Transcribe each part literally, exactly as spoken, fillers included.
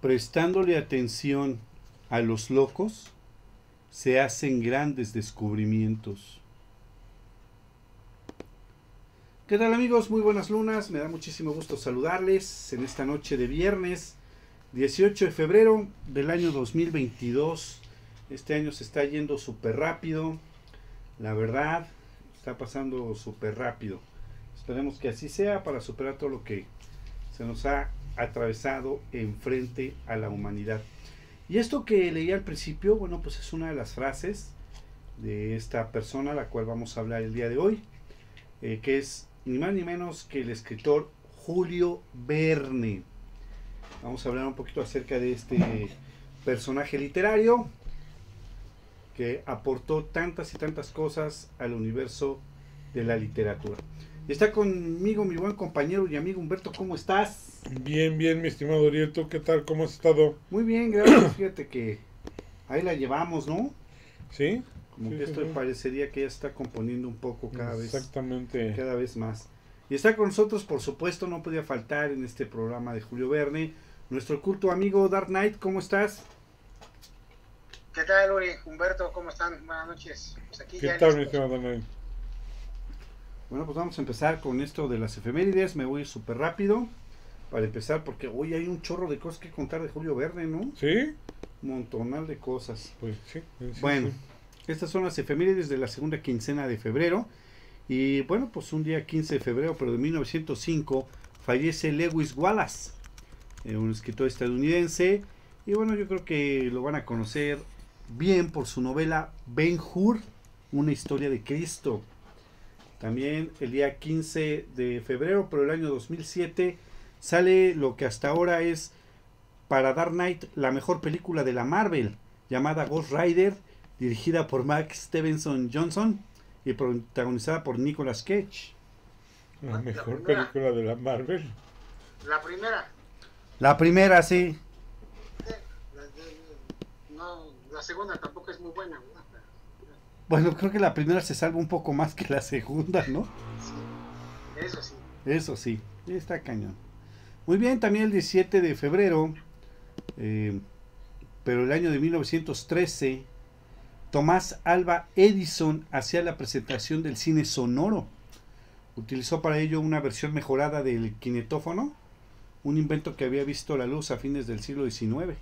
Prestándole atención a los locos, se hacen grandes descubrimientos. ¿Qué tal, amigos? Muy buenas lunas, me da muchísimo gusto saludarles en esta noche de viernes dieciocho de febrero del año dos mil veintidós. Este año se está yendo súper rápido, la verdad, está pasando súper rápido. Esperemos que así sea para superar todo lo que se nos ha atravesado enfrente a la humanidad. Y esto que leí al principio, bueno, pues es una de las frases de esta persona a la cual vamos a hablar el día de hoy, eh, que es ni más ni menos que el escritor Julio Verne. Vamos a hablar un poquito acerca de este personaje literario que aportó tantas y tantas cosas al universo de la literatura. Y está conmigo mi buen compañero y amigo Humberto. ¿Cómo estás? Bien, bien, mi estimado Uriel. ¿Tú qué tal? ¿Cómo has estado? Muy bien, gracias. Fíjate que ahí la llevamos, ¿no? ¿Sí? Como sí, que sí, esto sí. parecería que ya está componiendo un poco cada vez, Exactamente. cada vez más. Y está con nosotros, por supuesto, no podía faltar en este programa de Julio Verne, nuestro culto amigo Dark Knight. ¿Cómo estás? ¿Qué tal, Uri? Humberto, ¿cómo están? Buenas noches. Pues aquí ¿Qué ya tal, mi listos. estimado Daniel? Bueno, pues vamos a empezar con esto de las efemérides. Me voy súper rápido para empezar porque hoy hay un chorro de cosas que contar de Julio Verne, ¿no? ¿Sí? Un montonal de cosas. Pues sí. sí, Bueno, sí. estas son las efemérides de la segunda quincena de febrero. Y bueno, pues un día quince de febrero, pero de mil novecientos cinco, fallece Lewis Wallace, eh, un escritor estadounidense. Y bueno, yo creo que lo van a conocer bien por su novela Ben-Hur, una historia de Cristo. También el día quince de febrero, pero el año dos mil siete, sale lo que hasta ahora es para Dark Knight la mejor película de la Marvel, llamada Ghost Rider, dirigida por Mark Stevenson Johnson y protagonizada por Nicolas Cage. La mejor primera. película de la Marvel. La primera. La primera, sí. eh, la, de- no, la segunda tampoco es muy buena, ¿verdad? Bueno, creo que la primera se salva un poco más que la segunda, ¿no? Sí, eso sí. Eso sí, está cañón. Muy bien, también el diecisiete de febrero, eh, pero el año de mil novecientos trece, Tomás Alva Edison hacía la presentación del cine sonoro. Utilizó para ello una versión mejorada del kinetófono, un invento que había visto la luz a fines del siglo diecinueve.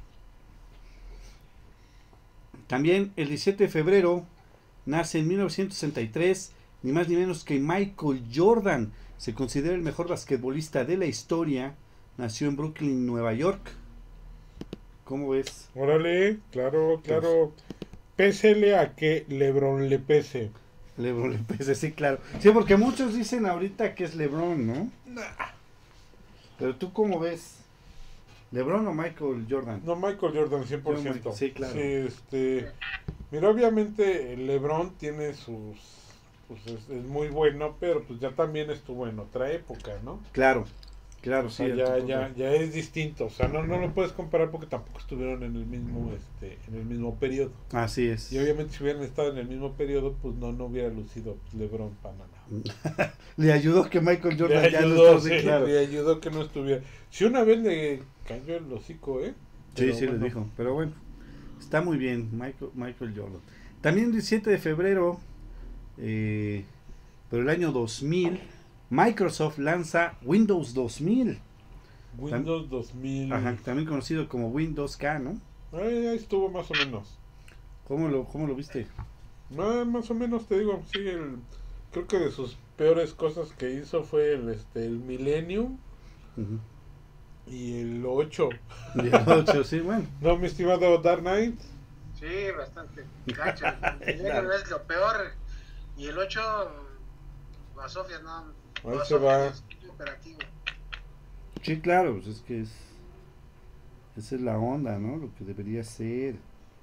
También el diecisiete de febrero nace en mil novecientos sesenta y tres, ni más ni menos que Michael Jordan. Se considera el mejor basquetbolista de la historia. Nació en Brooklyn, Nueva York. ¿Cómo ves? Órale, claro, claro. Pésele a que LeBron le pese. LeBron le pese, sí, claro. Sí, porque muchos dicen ahorita que es LeBron, ¿no? Pero tú, ¿cómo ves? ¿LeBron o Michael Jordan? No, Michael Jordan, cien por ciento. Sí, claro. Sí, este... Mira, obviamente LeBron tiene sus... Pues es, es muy bueno, pero pues ya también estuvo en otra época, ¿no? Claro, claro, O sí. sea, el ya, tipo ya, de- ya es distinto. O sea, no, no lo puedes comparar porque tampoco estuvieron en el mismo, este, en el mismo periodo. Así es. Y obviamente si hubieran estado en el mismo periodo, pues no, no hubiera lucido LeBron para nada. Le ayudó que Michael Jordan Le ya ayudó, no esté, sí, sí, claro. le ayudó que no estuviera. Si una vez le cayó el hocico, ¿eh? Sí, Pero sí, bueno. le dijo. Pero bueno, está muy bien, Michael, Michael Jordan. También el diecisiete de febrero, eh, pero el año dos mil, Microsoft lanza Windows dos mil. Windows dos mil. Ajá, también conocido como Windows K, ¿no? Ahí, ahí estuvo más o menos. ¿Cómo lo, cómo lo viste? No, más o menos te digo, sí, el, creo que de sus peores cosas que hizo fue el, este, el Millennium Uh-huh. y el ocho. Y el ocho, sí, bueno. No, mi estimado Dark Knight. Sí, bastante gacho. El Millennium es lo peor. Y el ocho, la Sofía no. Ahí la se Sofía va. es operativo. Sí, claro, pues es que es. Esa es la onda, ¿no? Lo que debería ser.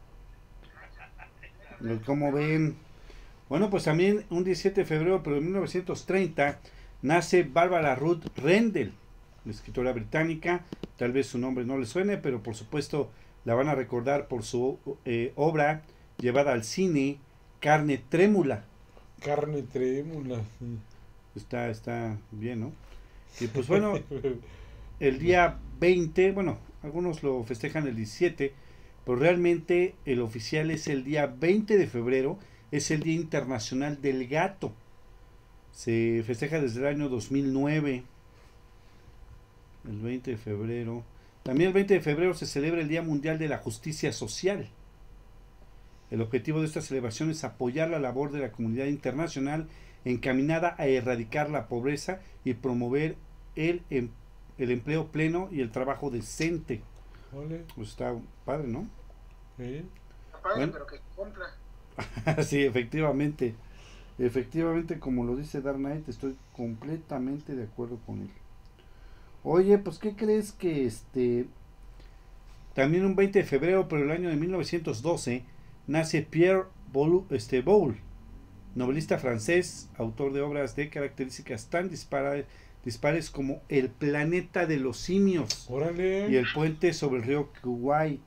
Lo- ¿Cómo ven? Bueno, pues también un diecisiete de febrero, pero de mil novecientos treinta, nace Barbara Ruth Rendell, la escritora británica. Tal vez su nombre no le suene, pero por supuesto la van a recordar por su eh, obra llevada al cine, Carne Trémula. Carne trémula. Sí. Está, está bien, ¿no? Y pues bueno, el día veinte, bueno, algunos lo festejan el diecisiete, pero realmente el oficial es el día veinte de febrero, es el Día Internacional del Gato. Se festeja desde el año dos mil nueve, el veinte de febrero. También el veinte de febrero se celebra el Día Mundial de la Justicia Social. El objetivo de esta celebración es apoyar la labor de la comunidad internacional encaminada a erradicar la pobreza y promover el, em, el empleo pleno y el trabajo decente. Vale. Pues está padre, ¿no? Sí. Padre, Bueno. pero que cumpla. Sí, efectivamente. Efectivamente, como lo dice Dark Knight, estoy completamente de acuerdo con él. Oye, pues ¿qué crees que este también un veinte de febrero, pero el año de mil novecientos doce, nace Pierre Boulle, este, Boulle, novelista francés, autor de obras de características tan dispares, dispares como El planeta de los simios Órale. y El puente sobre el río Kuwait.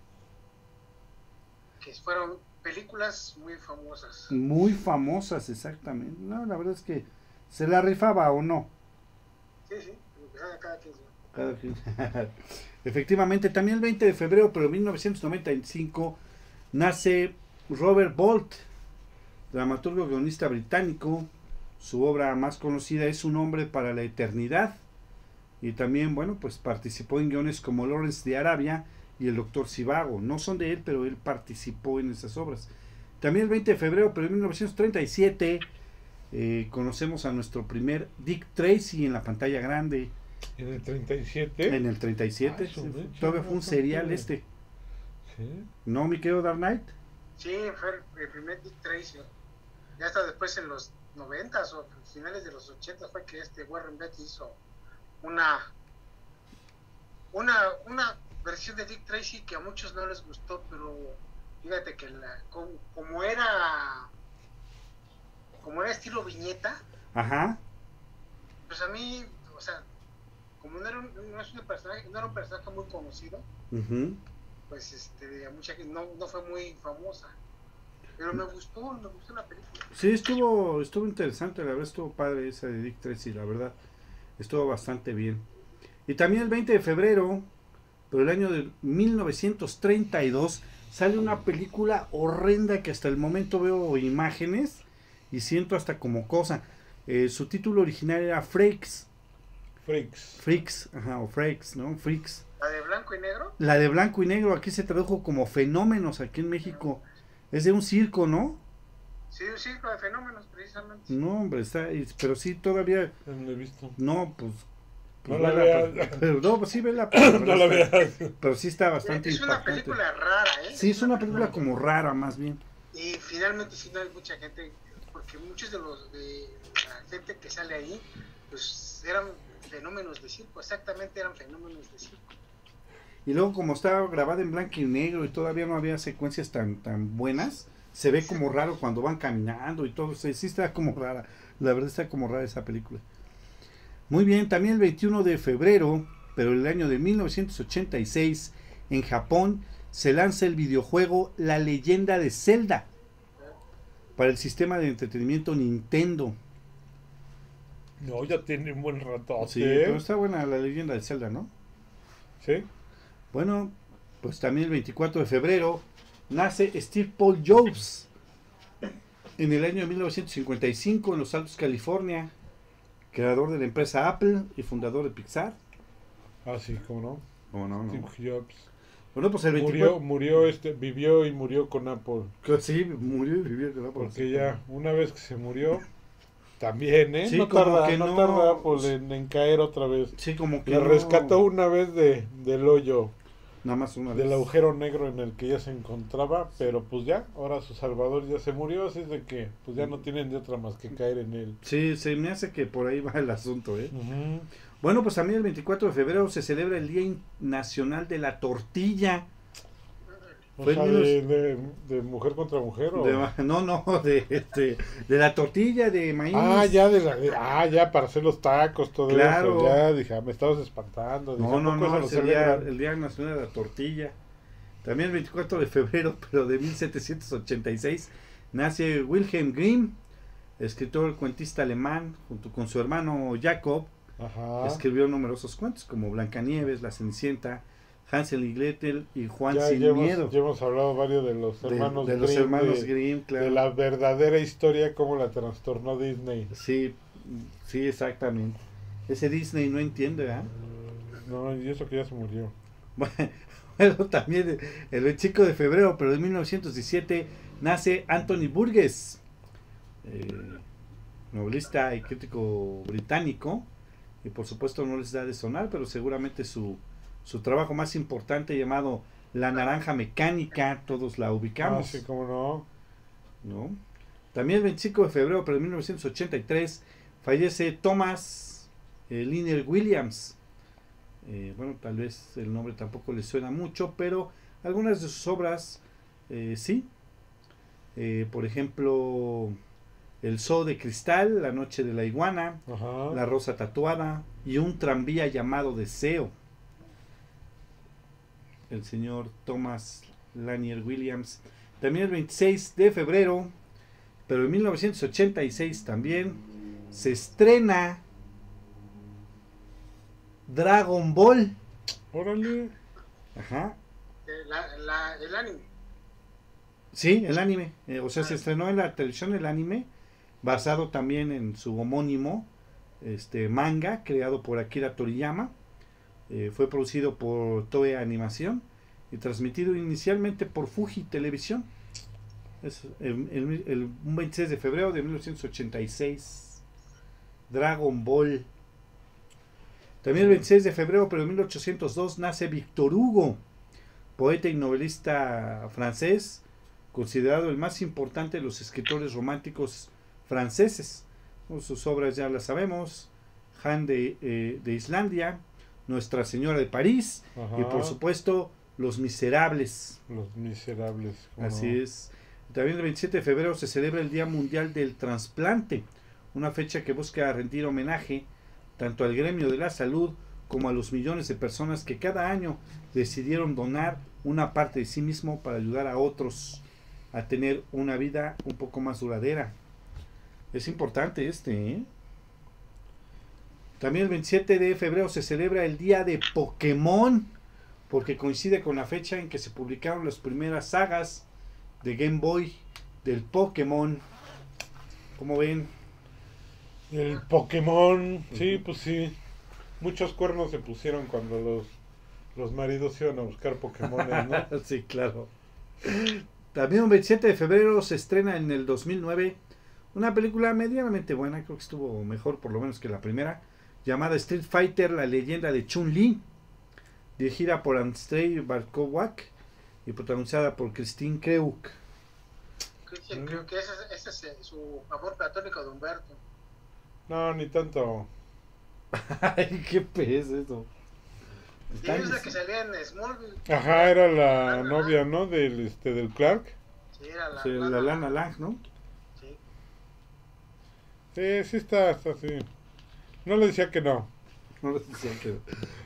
Que fueron películas muy famosas. Muy famosas, exactamente. No, la verdad es que se la rifaba o no. Sí, sí, lo que haga cada quien. Cada quien. Efectivamente, también el veinte de febrero, pero de mil novecientos noventa y cinco, nace Robert Bolt, dramaturgo guionista británico. Su obra más conocida es Un hombre para la eternidad. Y también, bueno, pues participó en guiones como Lawrence de Arabia y El doctor Zhivago. No son de él, pero él participó en esas obras. También el veinte de febrero, pero de mil novecientos treinta y siete, eh, conocemos a nuestro primer Dick Tracy en la pantalla grande. En el treinta y siete. En el treinta y siete, Ah, su sí, mecha, todavía fue un no, serial no, este. Sí. ¿No, mi querido Dark Knight? Sí, fue el, el primer Dick Tracy. Ya hasta después en los noventas o finales de los ochentas fue que este Warren Beatty hizo una una una versión de Dick Tracy que a muchos no les gustó, pero fíjate que la, como, como era como era estilo viñeta, Ajá. pues a mí, o sea, como no era un, no es un personaje, no era un personaje muy conocido, Uh-huh. pues este a mucha gente no, no fue muy famosa. Pero me gustó, me gustó la película. Sí, estuvo, estuvo interesante, la verdad estuvo padre esa de Dick Tracy, la verdad. Estuvo bastante bien. Y también el veinte de febrero, pero el año de mil novecientos treinta y dos, sale una película horrenda que hasta el momento veo imágenes y siento hasta como cosa. Eh, su título original era Freaks. Freaks. Freaks, ajá, o Freaks, ¿no? Freaks. La de blanco y negro. La de blanco y negro aquí se tradujo como Fenómenos aquí en México. Es de un circo, ¿no? Sí, un circo de fenómenos, precisamente. No, hombre, está, pero sí todavía, No lo he visto. no, pues, pues No la vela, veas. pero- no, pues sí, vela, pero, No lo está- veas. pero sí está bastante Es una impactante. película rara, ¿eh? Sí, es una película como rara, más bien. Y finalmente sí no hay mucha gente, porque muchos de los de la gente que sale ahí, pues eran fenómenos de circo, exactamente eran fenómenos de circo. Y luego como estaba grabada en blanco y negro y todavía no había secuencias tan tan buenas, se ve como raro cuando van caminando y todo, sí, sí está como rara, la verdad está como rara esa película. Muy bien, también el veintiuno de febrero, pero el año de mil novecientos ochenta y seis, en Japón se lanza el videojuego La Leyenda de Zelda para el sistema de entretenimiento Nintendo. No, ya tiene un buen rato. Sí, pero está buena La Leyenda de Zelda, ¿no? Sí. Bueno, pues también el veinticuatro de febrero nace Steve Paul Jobs en el año de mil novecientos cincuenta y cinco en Los Altos, California, creador de la empresa Apple y fundador de Pixar. Ah, sí, cómo no. Oh, no, no. Steve Jobs. Bueno, pues el Murió, veinticuatro. murió, este, vivió y murió con Apple. Que sí, murió y vivió. ¿No? Porque ya, una vez que se murió, también, ¿eh? Sí, no como tarda, que no, no- tarda Apple en, en caer otra vez. Sí, como que La no- rescató una vez de, del hoyo, Nada más una del vez. agujero negro en el que ya se encontraba, pero pues ya, ahora su salvador ya se murió, así es de que pues ya no tienen de otra más que caer en él. Sí, se me hace que por ahí va el asunto, ¿eh? Ujú. Bueno, pues también el veinticuatro de febrero se celebra el Día In- Nacional de la Tortilla. O Fue sea, en de, de, de mujer contra mujer, ¿o? De- no, no, de, este, de la tortilla de maíz. Ah, ya, de la, de- ah, ya, para hacer los tacos, todo Claro. eso, ya, dije, ah, me estabas espantando. Dije, No, ¿a no, poco eso no, lo es el día, celebran? el Día Nacional de la Tortilla. También el veinticuatro de febrero, pero de mil setecientos ochenta y seis, nace Wilhelm Grimm, escritor cuentista alemán, junto con su hermano Jacob, Ajá. Escribió numerosos cuentos como Blancanieves, La Cenicienta, Hansel y Gretel y Juan Ya, sin ya hemos, Miedo. ya hemos hablado varios de los De, hermanos de los Grimm, hermanos de, Grimm, claro. de la verdadera historia, como la trastornó Disney. Sí, sí, exactamente. Ese Disney no entiende, ¿ah? No, y eso que ya se murió. Bueno, también el veinticinco de febrero, pero de mil novecientos diecisiete, nace Anthony Burgess, eh, novelista y crítico británico, y por supuesto no les da de sonar, pero seguramente su, su trabajo más importante, llamado La Naranja Mecánica, todos la ubicamos. Ah, sí, cómo no. ¿No? También el veinticinco de febrero, pero de mil novecientos ochenta y tres, fallece Thomas eh, Liner Williams. Eh, bueno, tal vez el nombre tampoco le suena mucho, pero algunas de sus obras eh, sí. Eh, por ejemplo, El Zoo de Cristal, La Noche de la Iguana, Ajá. La Rosa Tatuada y Un Tranvía Llamado Deseo. El señor Thomas Lanier Williams. También el veintiséis de febrero, pero en mil novecientos ochenta y seis también, se estrena Dragon Ball. Órale. Ajá. La, la, el anime. Sí, el anime. Eh, o sea, se estrenó en la televisión el anime, basado también en su homónimo este manga, creado por Akira Toriyama. Eh, fue producido por Toei Animación y transmitido inicialmente por Fuji Televisión. Es el, el, el un veintiséis de febrero de mil novecientos ochenta y seis. Dragon Ball. También el veintiséis de febrero, pero de mil ochocientos dos, nace Victor Hugo, poeta y novelista francés, considerado el más importante de los escritores románticos franceses. Sus obras ya las sabemos: Han de, eh, de Islandia, Nuestra Señora de París, Ajá. y por supuesto Los Miserables. Los Miserables. Así no? es. También el veintisiete de febrero se celebra el Día Mundial del Trasplante, una fecha que busca rendir homenaje tanto al gremio de la salud como a los millones de personas que cada año decidieron donar una parte de sí mismo para ayudar a otros a tener una vida un poco más duradera. Es importante este, ¿eh? También el veintisiete de febrero se celebra el Día de Pokémon, porque coincide con la fecha en que se publicaron las primeras sagas de Game Boy del Pokémon. ¿Cómo ven? El Pokémon, sí, pues sí. Muchos cuernos se pusieron cuando los, los maridos iban a buscar Pokémon, ¿no? Sí, claro. También el veintisiete de febrero se estrena en el dos mil nueve una película medianamente buena, creo que estuvo mejor por lo menos que la primera, llamada Street Fighter, la leyenda de Chun-Li, dirigida por Andrzej Barkowak y protagonizada por Christine Kreuk. Christian, creo que ese, ese es su amor platónico de Humberto. No, ni tanto. Ay, qué pez eso. Sí, es la que salía en Smallville. Ajá, era la novia, ¿no? Del, este, del Clark. Sí, era la, Sí, la la- Lana Lang, ¿no? Sí. Sí, sí está, está así. No le decía que no. No lo decía que-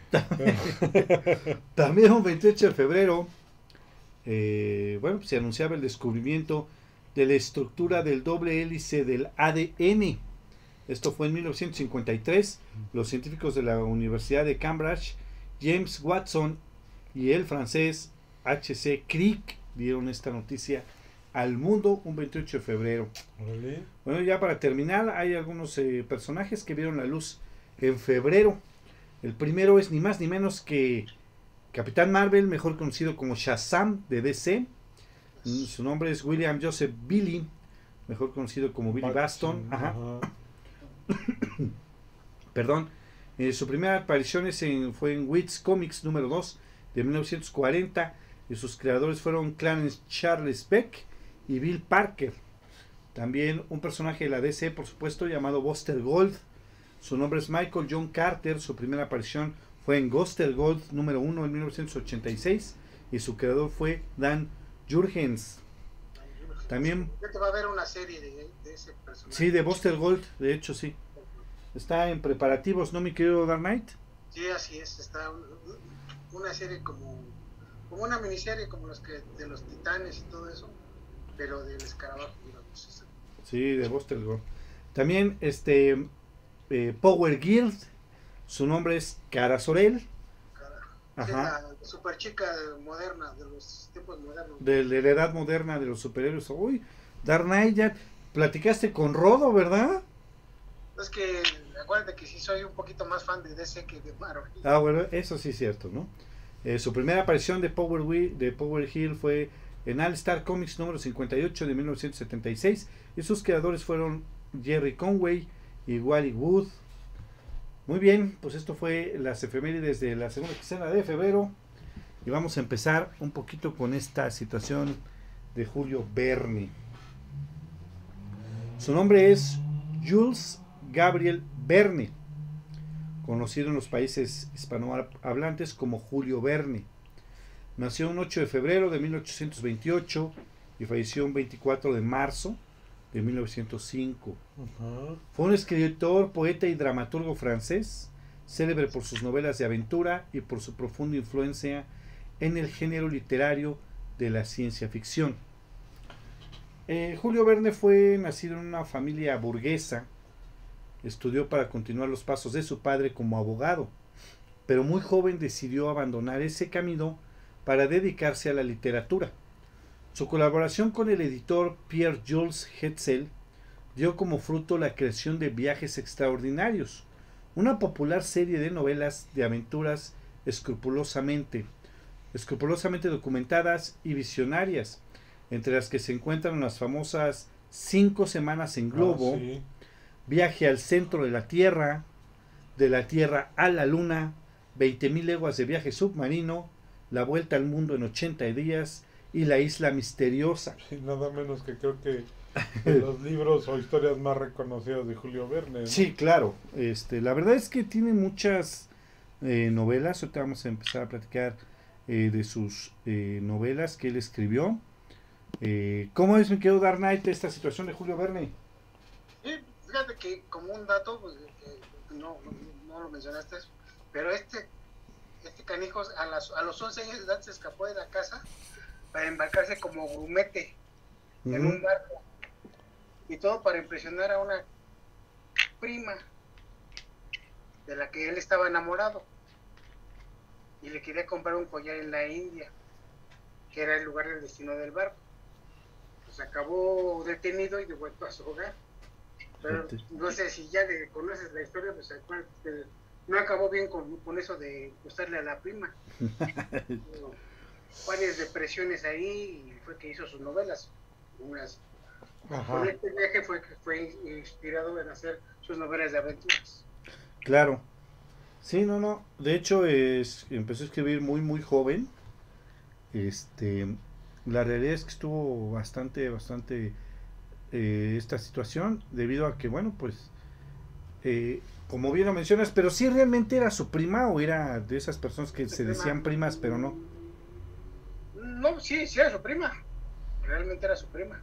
También un veintiocho de febrero, eh, bueno, se anunciaba el descubrimiento de la estructura del doble hélice del A D N. Esto fue en mil novecientos cincuenta y tres. Los científicos de la Universidad de Cambridge, James Watson y el francés H C Crick, dieron esta noticia al mundo un veintiocho de febrero. Órale. Bueno, ya para terminar, hay algunos eh, personajes que vieron la luz en febrero. El primero es ni más ni menos que Capitán Marvel, mejor conocido como Shazam de D C. Mm, Su nombre es William Joseph Billy, mejor conocido como Billy Baston. Ajá. Ajá. Perdón. Eh, su primera aparición es en- fue en Wits Comics número dos de mil novecientos cuarenta y sus creadores fueron Clarence Charles Beck y Bill Parker. También un personaje de la D C, por supuesto, llamado Buster Gold. Su nombre es Michael John Carter. Su primera aparición fue en Buster Gold número uno en mil novecientos ochenta y seis y su creador fue Dan Jurgens. También, Ya te va a ver una serie de, de ese personaje. sí, de Buster Gold, de hecho sí. Está en preparativos, ¿no, mi querido Dark Knight? Sí, así es. Está un- una serie como, como una miniserie como los que de los Titanes y todo eso, pero del escarabajo, digamos. Sí, de Buster Gold. También este eh, Power Guild, Su nombre es Kara Zor-El. Ajá. La super chica moderna, de los tiempos modernos. De, de la edad moderna de los superhéroes. Uy, Dark Knight, ya platicaste con Rodo, ¿verdad? Es que, acuérdate que sí soy un poquito más fan de D C que de Marvel. Ah, bueno, eso sí es cierto, ¿no? Eh, su primera aparición de Power, Wheel, de Power Hill fue en All Star Comics número cincuenta y ocho de mil novecientos setenta y seis. Y sus creadores fueron Jerry Conway y Wally Wood. Muy bien, pues esto fue las efemérides de la segunda quincena de febrero. Y vamos a empezar un poquito con esta situación de Julio Verne. Su nombre es Jules Gabriel Verne, conocido en los países hispanohablantes como Julio Verne. Nació el ocho de febrero de mil ochocientos veintiocho y falleció el veinticuatro de marzo de mil novecientos cinco. Uh-huh. Fue un escritor, poeta y dramaturgo francés, célebre por sus novelas de aventura y por su profunda influencia en el género literario de la ciencia ficción. Eh, Julio Verne fue nacido en una familia burguesa. Estudió para continuar los pasos de su padre como abogado, pero muy joven decidió abandonar ese camino para dedicarse a la literatura. Su colaboración con el editor Pierre-Jules Hetzel dio como fruto la creación de Viajes Extraordinarios, una popular serie de novelas de aventuras escrupulosamente, escrupulosamente documentadas y visionarias, entre las que se encuentran las famosas Cinco Semanas en Globo, oh, sí. Viaje al Centro de la Tierra, De la Tierra a la Luna, veinte mil leguas de viaje submarino, La Vuelta al Mundo en ochenta días y La Isla Misteriosa. Sí, nada menos que creo que de los libros o historias más reconocidas de Julio Verne, ¿no? Sí, claro. Este, la verdad es que tiene muchas eh, novelas. Ahorita vamos a empezar a platicar eh, de sus eh, novelas que él escribió. Eh, ¿Cómo es, mi querido Dark Knight, esta situación de Julio Verne? Sí, fíjate que como un dato, pues, eh, no, no, no lo mencionaste, pero este este canijo a, las, a los once años de edad se escapó de la casa para embarcarse como grumete uh-huh. en un barco, y todo para impresionar a una prima de la que él estaba enamorado, y le quería comprar un collar en la India, que era el lugar del destino del barco. Pues acabó detenido y devuelto a su hogar. Pero no sé si ya le conoces la historia, pues no acabó bien con, con eso de gustarle a la prima. Varias depresiones ahí, y fue que hizo sus novelas. Unas, con este viaje fue que fue inspirado en hacer sus novelas de aventuras. Claro. Sí, no, no. De hecho, es, empezó a escribir muy, muy joven. Este, la realidad es que estuvo bastante, bastante eh, esta situación, debido a que, bueno, pues, eh, como bien lo mencionas, pero sí realmente era su prima, o era de esas personas que se decían primas, pero no. No, sí, sí era su prima. Realmente era su prima.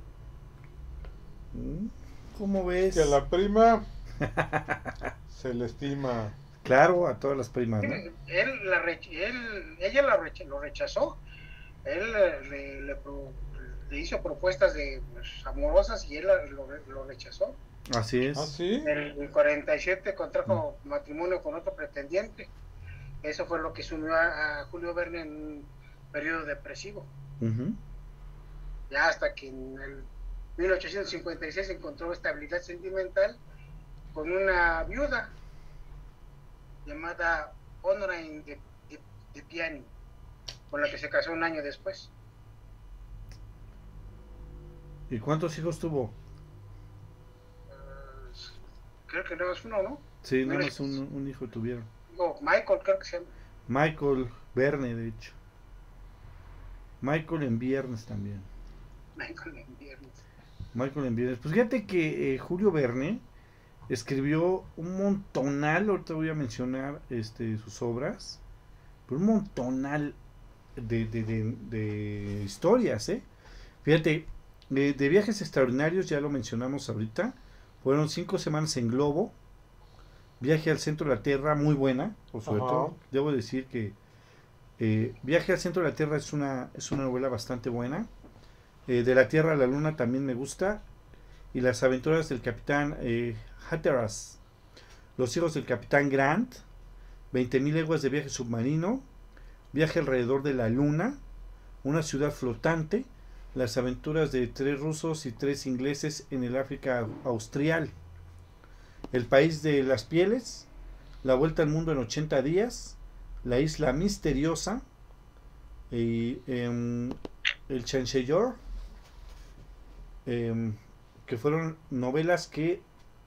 ¿Cómo ves? Que a la prima se le estima. Claro, a todas las primas, ¿no? Él, él la rech él, ella la rech lo rechazó. Él le, le, pro le hizo propuestas de, pues, amorosas, y él lo, lo rechazó. Así es. ¿Ah, sí? En el cuarenta y siete contrajo mm. matrimonio con otro pretendiente. Eso fue lo que sumió a, a Julio Verne en un periodo depresivo. Uh-huh. Ya hasta que en el mil ochocientos cincuenta y seis encontró estabilidad sentimental con una viuda llamada Honorine de, de, de Piani, con la que se casó un año después. ¿Y cuántos hijos tuvo? Uh, creo que nada más uno, ¿no? Sí, nada más un, un hijo tuvieron. No, Michael, creo que se llama. Michael Verne, de hecho. Michael en viernes también. Michael en viernes. Michael en viernes. Pues fíjate que eh, Julio Verne escribió un montonal, ahorita voy a mencionar este, sus obras, pero un montonal de, de, de, de historias, ¿eh? Fíjate, de, de Viajes Extraordinarios, ya lo mencionamos ahorita, fueron Cinco Semanas en Globo, Viaje al Centro de la Tierra, muy buena, por sobre Ajá. todo, debo decir que eh, Viaje al Centro de la Tierra es una, es una novela bastante buena. eh, De la Tierra a la Luna también me gusta, y Las Aventuras del Capitán eh, Hatteras, Los Hijos del Capitán Grant, veinte mil leguas de viaje submarino, Viaje alrededor de la luna, Una ciudad flotante, Las aventuras de tres rusos y tres ingleses en el África austral, El país de las pieles, La vuelta al mundo en ochenta días, La isla misteriosa, y, eh, El Chancellor, eh, que fueron novelas que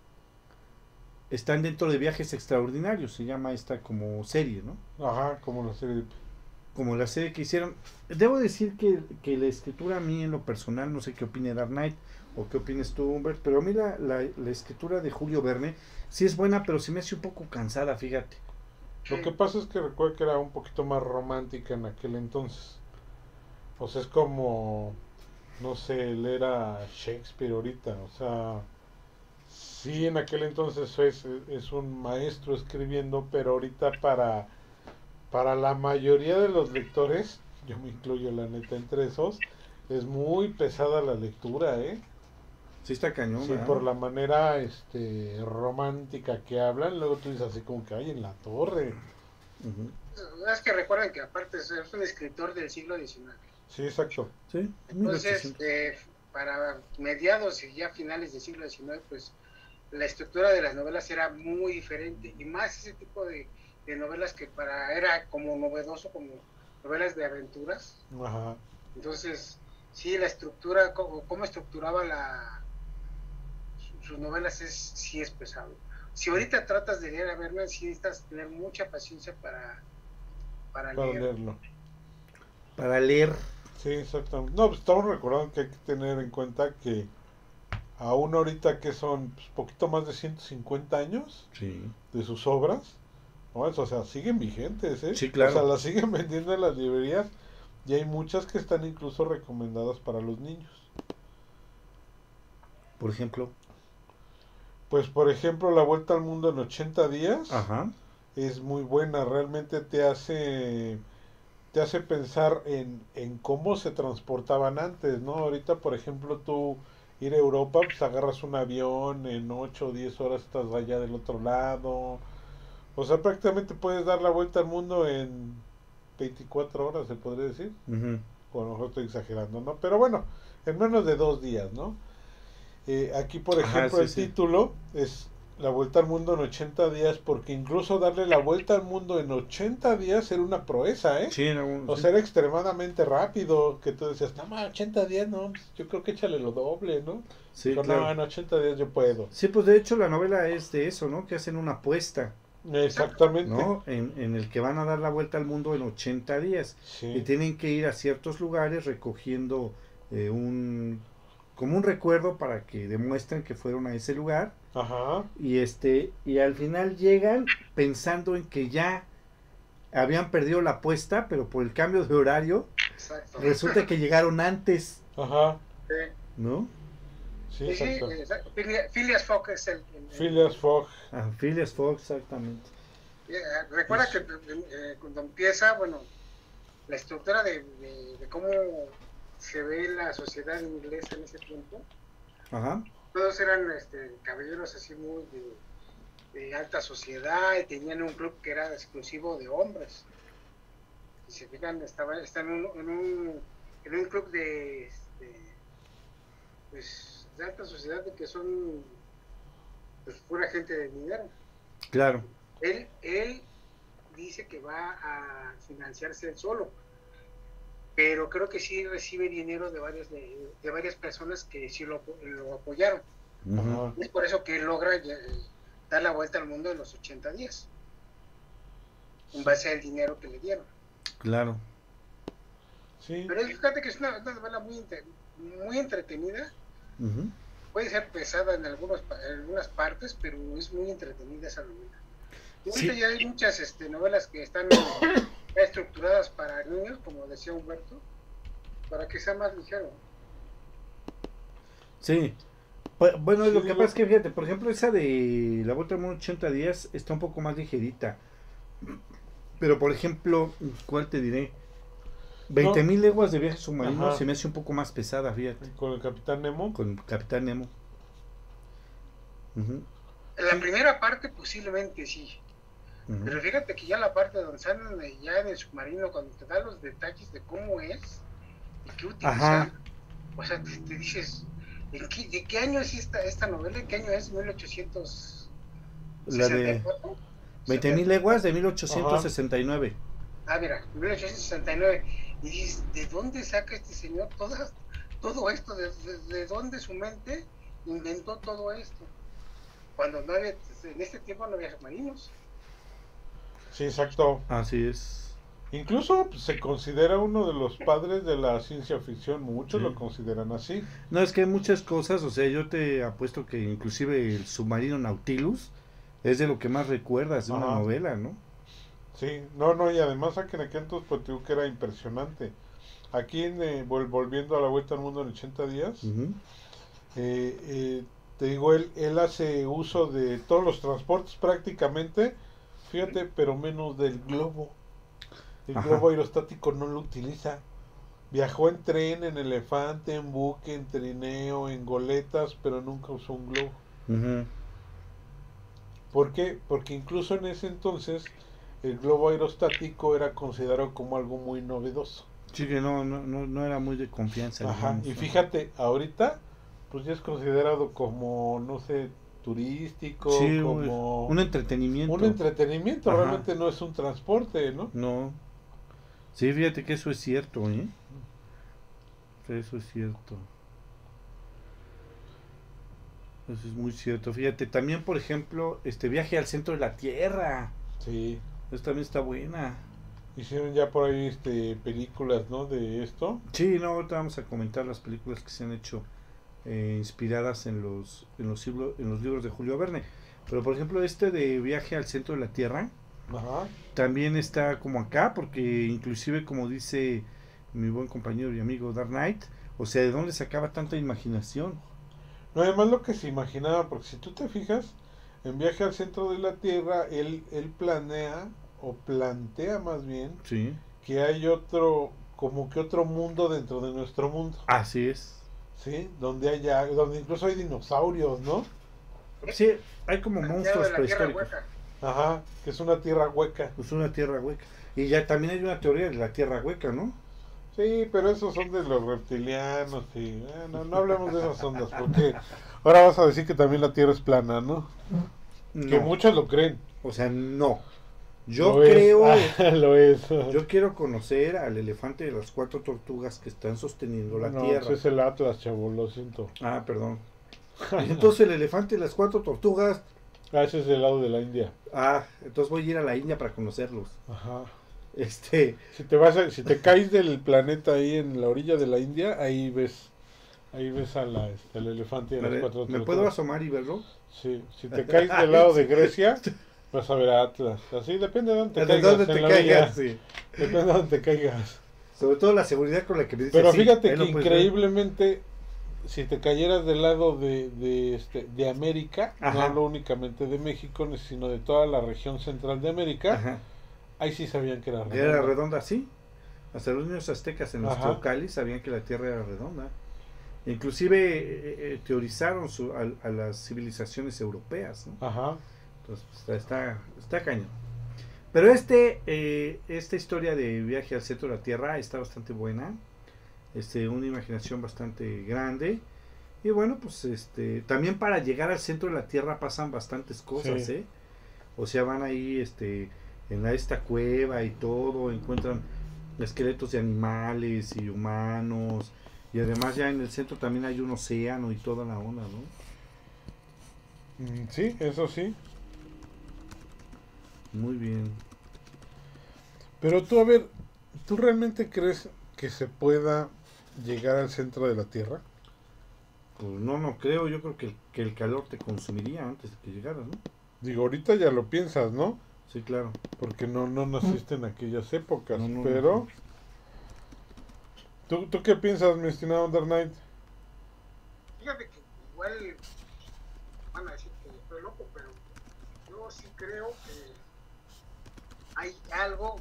están dentro de Viajes Extraordinarios, se llama esta como serie, ¿no? Ajá, como la serie de... Como la serie que hicieron. Debo decir que, que la escritura a mí en lo personal, no sé qué opine Dark Knight o qué opines tú, Humbert, pero a mí la, la, la escritura de Julio Verne sí es buena, pero sí me hace un poco cansada, fíjate. Lo que pasa es que recuerdo que era un poquito más romántica en aquel entonces. O sea, es como, no sé, él era Shakespeare ahorita. O sea, sí, en aquel entonces es, es un maestro escribiendo, pero ahorita para, para la mayoría de los lectores, yo me incluyo la neta entre esos, es muy pesada la lectura, ¿eh? Sí está cañón, Sí, ¿verdad? por la manera este romántica que hablan, luego tú dices así como que hay en la torre. Uh-huh. Es que recuerden que aparte es un escritor del siglo diecinueve. Sí, exacto. Sí, Entonces, eh, para mediados y ya finales del siglo diecinueve, pues la estructura de las novelas era muy diferente, y más ese tipo de, de novelas que para era como novedoso, como novelas de aventuras. Ajá. Entonces, sí, la estructura, cómo, cómo estructuraba la sus novelas es sí es pesado. Si ahorita tratas de leer a Verne, sí necesitas tener mucha paciencia para para, Para leer. leerlo. Para leer. Sí, exactamente. No, pues estamos recordando que hay que tener en cuenta que aún ahorita que son pues, poquito más de ciento cincuenta años Sí. de sus obras, ¿no? O sea, siguen vigentes, ¿eh? Sí, claro. O sea, las siguen vendiendo en las librerías y hay muchas que están incluso recomendadas para los niños. Por ejemplo. Pues, por ejemplo, La Vuelta al Mundo en ochenta días. Ajá. Es muy buena, realmente te hace te hace pensar en, en cómo se transportaban antes, ¿no? Ahorita, por ejemplo, tú ir a Europa, pues agarras un avión, en ocho o diez horas estás allá del otro lado. O sea, prácticamente puedes dar la vuelta al mundo en veinticuatro horas, se podría decir. Uh-huh. O a lo mejor estoy exagerando, ¿no? Pero bueno, en menos de dos días, ¿no? Eh, aquí, por ejemplo, Ajá, sí, el sí. título es La Vuelta al Mundo en ochenta días, porque incluso darle la vuelta al mundo en ochenta días era una proeza, ¿eh? Sí, en algún, O sí. sea, era extremadamente rápido, que tú decías, no, ma, ochenta días, no, pues, yo creo que échale lo doble, ¿no? Sí, Dijo, claro. no, en ochenta días yo puedo. Sí, pues de hecho la novela es de eso, ¿no? Que hacen una apuesta, Exactamente. ¿no? En, en el que van a dar la vuelta al mundo en ochenta días. Sí. Y tienen que ir a ciertos lugares recogiendo eh, un como un recuerdo para que demuestren que fueron a ese lugar. Ajá. Y este y al final llegan pensando en que ya habían perdido la apuesta, pero por el cambio de horario Exacto. resulta que llegaron antes, Ajá. Sí. ¿no? Sí, Sí, exacto. sí, exacto. Phileas- Phileas Fogg es el, el- el- Phileas Fogg. Ah, Phileas Fogg, exactamente. eh, recuerda que eh, cuando empieza, bueno, la estructura de, de, de cómo se ve la sociedad inglesa en ese tiempo, Ajá. todos eran este, caballeros así muy de, de alta sociedad, y tenían un club que era exclusivo de hombres. Si se fijan, estaba, están en un, en un, en un club de, este, pues, de alta sociedad, de que son pues pura gente de dinero. Claro. Él, él dice que va a financiarse él solo, pero creo que sí recibe dinero de varias de, de varias personas que sí lo, lo apoyaron. Ajá. Es por eso que él logra eh, dar la vuelta al mundo en los ochenta días, en base al dinero que le dieron. Claro. Sí. Pero fíjate que es una, una novela muy, muy entretenida. Uh-huh. Puede ser pesada en, algunos, en algunas partes, pero es muy entretenida esa novela. Y ahorita sí. Ya hay muchas este, novelas que están estructuradas para niños, como decía Humberto, para que sea más ligero. Sí. Bueno, sí, lo que pasa es que, fíjate, por ejemplo, esa de La Vuelta al Mundo ochenta días está un poco más ligerita. Pero, por ejemplo, ¿cuál te diré? veinte mil no. leguas de viaje submarino. Ajá. Se me hace un poco más pesada, fíjate. ¿Con el Capitán Nemo? Con el Capitán Nemo. Uh-huh. La primera parte posiblemente sí. Uh-huh. Pero fíjate que ya la parte donde salen ya en el submarino, cuando te da los detalles de cómo es y qué utilizan, o sea, te, te dices, ¿en qué, ¿de qué año es esta, esta novela? ¿En qué año es? ¿mil ochocientos sesenta y cuatro? La de veinte mil leguas de mil ochocientos sesenta y nueve. Ajá. Ah, mira, mil ochocientos sesenta y nueve. Y dices, ¿de dónde saca este señor todas, todo esto? ¿De, de, de dónde su mente inventó todo esto? Cuando no había, en este tiempo no había submarinos. Sí, exacto. Así es. Incluso pues, se considera uno de los padres de la ciencia ficción, muchos sí. Lo consideran así. No, es que hay muchas cosas, o sea, yo te apuesto que inclusive el submarino Nautilus es de lo que más recuerdas de Ajá. una novela, ¿no? Sí, no, no, y además aquí en aquel entonces pues digo que era impresionante. Aquí en, eh, volviendo a la vuelta al mundo en ochenta días, uh-huh. eh, eh, te digo, él, él hace uso de todos los transportes prácticamente, fíjate, pero menos del globo. El Ajá. globo aerostático no lo utiliza. Viajó en tren, en elefante, en buque, en trineo, en goletas, pero nunca usó un globo. Uh-huh. ¿Por qué? Porque incluso en ese entonces el globo aerostático era considerado como algo muy novedoso. Sí, que no, no, no, no era muy de confianza. Ajá, digamos, y fíjate, ¿no? Ahorita pues ya es considerado como, no sé, turístico, sí, como... un entretenimiento. Un entretenimiento, Ajá. realmente no es un transporte, ¿no? No. Sí, fíjate que eso es cierto, ¿eh? Eso es cierto. Eso es muy cierto. Fíjate, también, por ejemplo, este Viaje al Centro de la Tierra. Sí. Esta también está buena. Hicieron ya por ahí este películas, ¿no? De esto. Sí, no, ahorita vamos a comentar las películas que se han hecho eh, inspiradas en los, en los libros, en los libros de Julio Verne. Pero por ejemplo, este de Viaje al Centro de la Tierra, Ajá. también está como acá, porque inclusive como dice mi buen compañero y amigo Dark Knight, o sea, ¿de dónde sacaba tanta imaginación? No, además lo que se imaginaba, porque si tú te fijas, en Viaje al Centro de la Tierra, él, él planea, o plantea más bien, sí. que hay otro, como que otro mundo dentro de nuestro mundo. Así es. Sí, donde haya, donde incluso hay dinosaurios, ¿no? Sí, hay como monstruos prehistóricos. Ajá, que es una tierra hueca. Es una tierra hueca. Y ya también hay una teoría de la tierra hueca, ¿no? Sí, pero esos son de los reptilianos y eh, no, no hablemos de esas ondas, porque ahora vas a decir que también la tierra es plana, ¿no? no. Que muchos lo creen. O sea, no. Yo lo creo, es. Ah, lo es. Yo quiero conocer al elefante de las cuatro tortugas que están sosteniendo la no, tierra. No, es el Atlas, chavo, lo siento. Ah, perdón. Entonces el elefante de las cuatro tortugas. Ah, ese es el lado de la India. Ah, entonces voy a ir a la India para conocerlos. Ajá. Este. Si te vas, a, si te caes del planeta ahí en la orilla de la India, ahí ves, ahí ves a la, este, al elefante de las ¿Me, cuatro tortugas. ¿Me puedo asomar y verlo? Sí. Si te caes del lado de Grecia, vas a ver a Atlas. Así depende de dónde te de caigas. Dónde te caigas sí. Depende de dónde te caigas. Sobre todo la seguridad con la que me dices. Pero sí, fíjate que increíblemente, si te cayeras del lado de, de, este, de América, Ajá. no hablo únicamente de México, sino de toda la región central de América, Ajá. ahí sí sabían que era redonda. Era redonda, sí. Hasta los niños aztecas en nuestro Cali sabían que la Tierra era redonda. Inclusive eh, eh, teorizaron su, a, a las civilizaciones europeas, ¿no? Ajá. Entonces está, está, está cañón. Pero este, eh, esta historia de Viaje al Centro de la Tierra está bastante buena. Este, una imaginación bastante grande. Y bueno, pues este, también para llegar al centro de la Tierra pasan bastantes cosas, sí. ¿eh? O sea, van ahí este, en la, esta cueva y todo, encuentran esqueletos de animales y humanos. Y además ya en el centro también hay un océano y toda la onda, ¿no? Sí, eso sí. Muy bien. Pero tú, a ver, ¿tú realmente crees que se pueda llegar al centro de la Tierra? Pues no, no creo. Yo creo que el, que el calor te consumiría antes de que llegaras, ¿no? Digo, ahorita ya lo piensas, ¿no? Sí, claro. Porque no, no naciste en aquellas épocas, no, no, pero... No, no. ¿Tú, ¿Tú qué piensas, mi estimado Dark Knight? Fíjate que igual van a decir que estoy loco, pero yo sí creo que hay algo,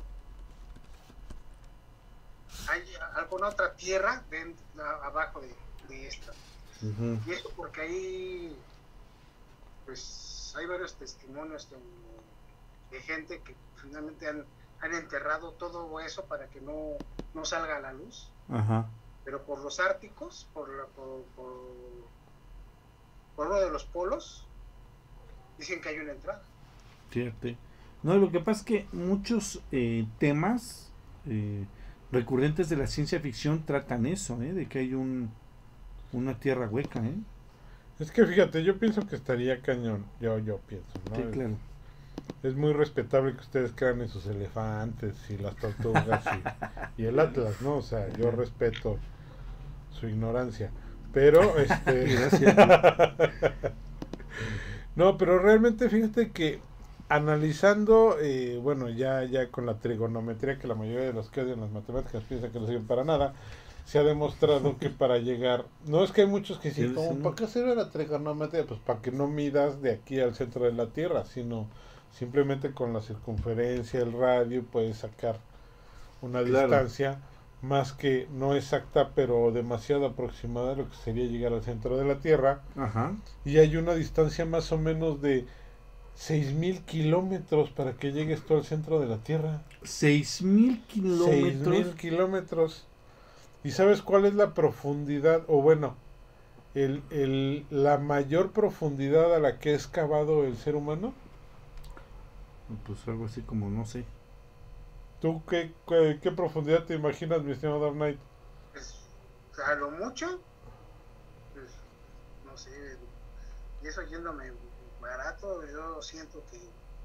hay alguna otra tierra dentro, abajo de, de esta. Uh-huh. Y esto porque ahí, pues, hay varios testimonios que de gente que finalmente han, han enterrado todo eso para que no, no salga a la luz. Ajá. Pero por los árticos, por, la, por, por, por uno de los polos, dicen que hay una entrada. Fíjate. No, lo que pasa es que muchos eh, temas eh, recurrentes de la ciencia ficción tratan eso, ¿eh? De que hay un una tierra hueca, ¿eh? Es que fíjate, yo pienso que estaría cañón. Yo, yo pienso, ¿no? Sí, claro. Es, es muy respetable que ustedes crean en sus elefantes y las tortugas y, y el Atlas, ¿no? O sea, yo respeto su ignorancia. Pero, este... Gracias. No, pero realmente fíjate que analizando, eh, bueno, ya, ya con la trigonometría, que la mayoría de los que odian las matemáticas piensan que no sirven para nada, se ha demostrado que para llegar, no es que hay muchos que dicen, como, ¿para qué sirve la trigonometría? Pues para que no midas de aquí al centro de la Tierra, sino simplemente con la circunferencia, el radio, puedes sacar una Claro. distancia más que no exacta, pero demasiado aproximada a lo que sería llegar al centro de la Tierra. Ajá. Y hay una distancia más o menos de seis mil kilómetros para que llegues tú al centro de la Tierra. Seis mil kilómetros. Seis mil kilómetros. ¿Y sabes cuál es la profundidad? O bueno, el, el, la mayor profundidad a la que ha excavado el ser humano. Pues algo así como, no sé. ¿Tú qué, qué, qué profundidad te imaginas, mi estimado Dark Knight? Pues, a lo mucho, pues, no sé, y eso yéndome barato, yo siento que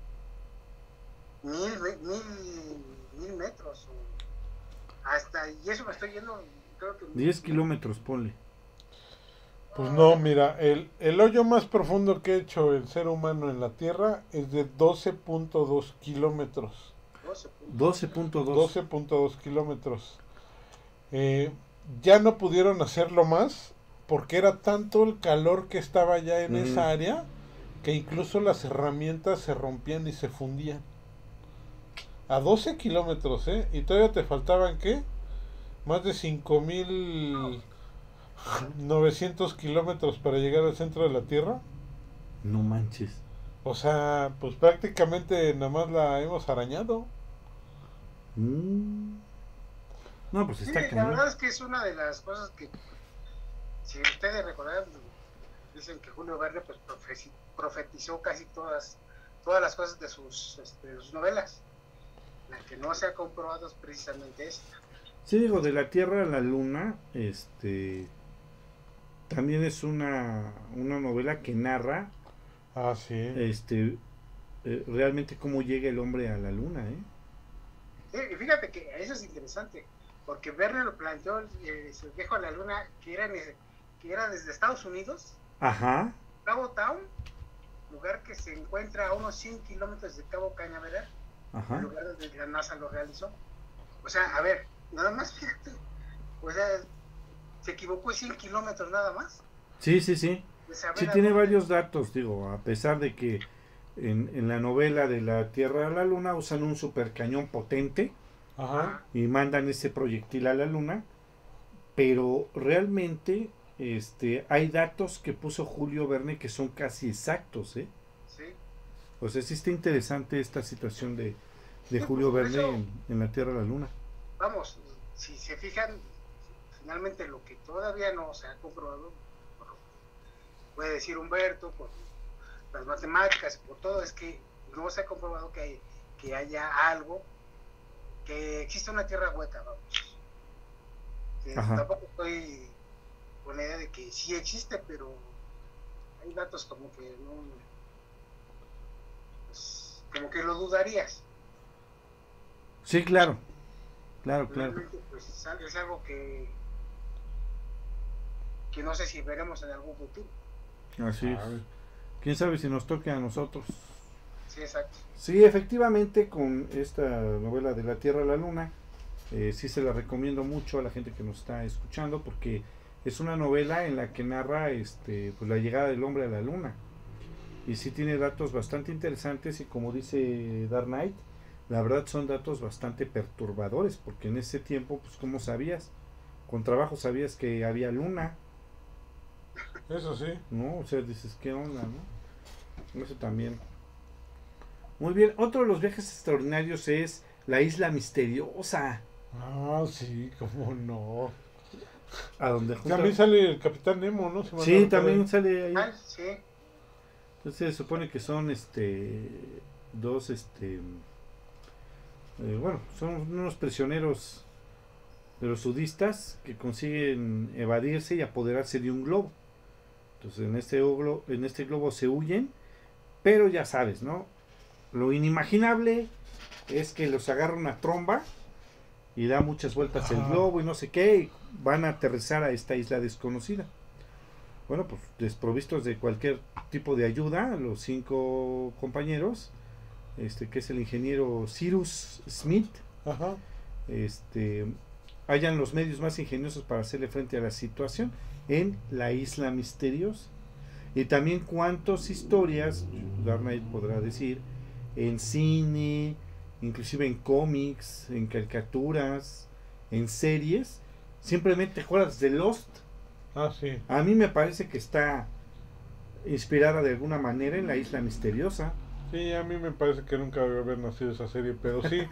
mil, mil, mil metros, o hasta, y eso me estoy yendo, creo que... diez kilómetros, ponle. Pues no, mira, el, el hoyo más profundo que ha hecho el ser humano en la Tierra es de doce punto dos kilómetros. doce punto dos. doce punto dos kilómetros. Eh, ya no pudieron hacerlo más porque era tanto el calor que estaba ya en Mm. esa área que incluso las herramientas se rompían y se fundían. A doce kilómetros, ¿eh? Y todavía te faltaban, ¿qué? Más de cinco mil novecientos kilómetros para llegar al centro de la Tierra. No manches. O sea, pues prácticamente nada más la hemos arañado. Mm. No, pues Sí, está la cañón. verdad es que es una de las cosas que, si ustedes recordarán, dicen que Julio Verne pues profeci- profetizó casi todas todas las cosas de sus, este, de sus novelas. La que no se ha comprobado es precisamente esta. Sí, digo, de la Tierra a la Luna, este, también es una, una novela que narra, Ah, sí. este, eh, realmente cómo llega el hombre a la Luna, ¿eh? Sí, y fíjate que eso es interesante, porque Verne lo planteó, eh, su viaje a la Luna, que era, que era desde Estados Unidos, Ajá. Cabo Town, lugar que se encuentra a unos cien kilómetros de Cabo Cañaveral, Ajá. el lugar donde la NASA lo realizó. O sea, a ver, nada más fíjate, o sea, se equivocó cien kilómetros nada más. Sí, sí, sí. De saber Sí a tiene dónde- varios datos, digo, a pesar de que en, en la novela de la Tierra a la Luna usan un super cañón potente Ajá. y mandan ese proyectil a la Luna, pero realmente este hay datos que puso Julio Verne que son casi exactos, ¿eh? Sí. O sea, sí está interesante esta situación de, de Sí, Julio por Verne eso- en, en la Tierra a la Luna. Vamos, si se fijan, finalmente lo que todavía no se ha comprobado, por lo que puede decir Humberto, por las matemáticas, por todo, es que no se ha comprobado que, hay, que haya algo, que existe una tierra hueca, vamos. Que Ajá. tampoco estoy con la idea de que sí existe, pero hay datos como que no, pues, como que lo dudarías. Sí, claro. Claro, claro. Realmente, pues es al- es algo que que no sé si veremos en algún futuro. Así es. Sabe. ¿Quién sabe si nos toque a nosotros? Sí, exacto. Sí, efectivamente, con esta novela de la Tierra a la Luna, eh, sí se la recomiendo mucho a la gente que nos está escuchando, porque es una novela en la que narra este, pues, la llegada del hombre a la Luna. Y sí tiene datos bastante interesantes y como dice Dark Knight, la verdad son datos bastante perturbadores, porque en ese tiempo, pues ¿cómo sabías? Con trabajo sabías que había luna, Eso sí. ¿no? O sea, dices, ¿qué onda, no? Eso también. Muy bien, otro de los viajes extraordinarios es la Isla Misteriosa. Ah, sí, cómo no. A donde También sale el Capitán Nemo, ¿no? Si mal Sí, no también recuerdo. sale ahí. Ah, sí. Entonces se supone que son este dos este eh, bueno, son unos prisioneros de los sudistas que consiguen evadirse y apoderarse de un globo. Entonces en este globo, en este globo se huyen, pero ya sabes, ¿no? Lo inimaginable es que los agarra una tromba y da muchas vueltas el Ajá. globo y no sé qué, y van a aterrizar a esta isla desconocida. Bueno, pues desprovistos de cualquier tipo de ayuda, los cinco compañeros, este que es el ingeniero Cyrus Smith, Ajá. este hallan los medios más ingeniosos para hacerle frente a la situación en la isla misteriosa. Y también cuántas historias, Dark Knight podrá decir, en cine, inclusive en cómics, en caricaturas, en series, simplemente acuerdas de Lost. Ah, sí. A mí me parece que está inspirada de alguna manera en la isla misteriosa. Sí, a mí me parece que nunca debe haber nacido esa serie, pero sí.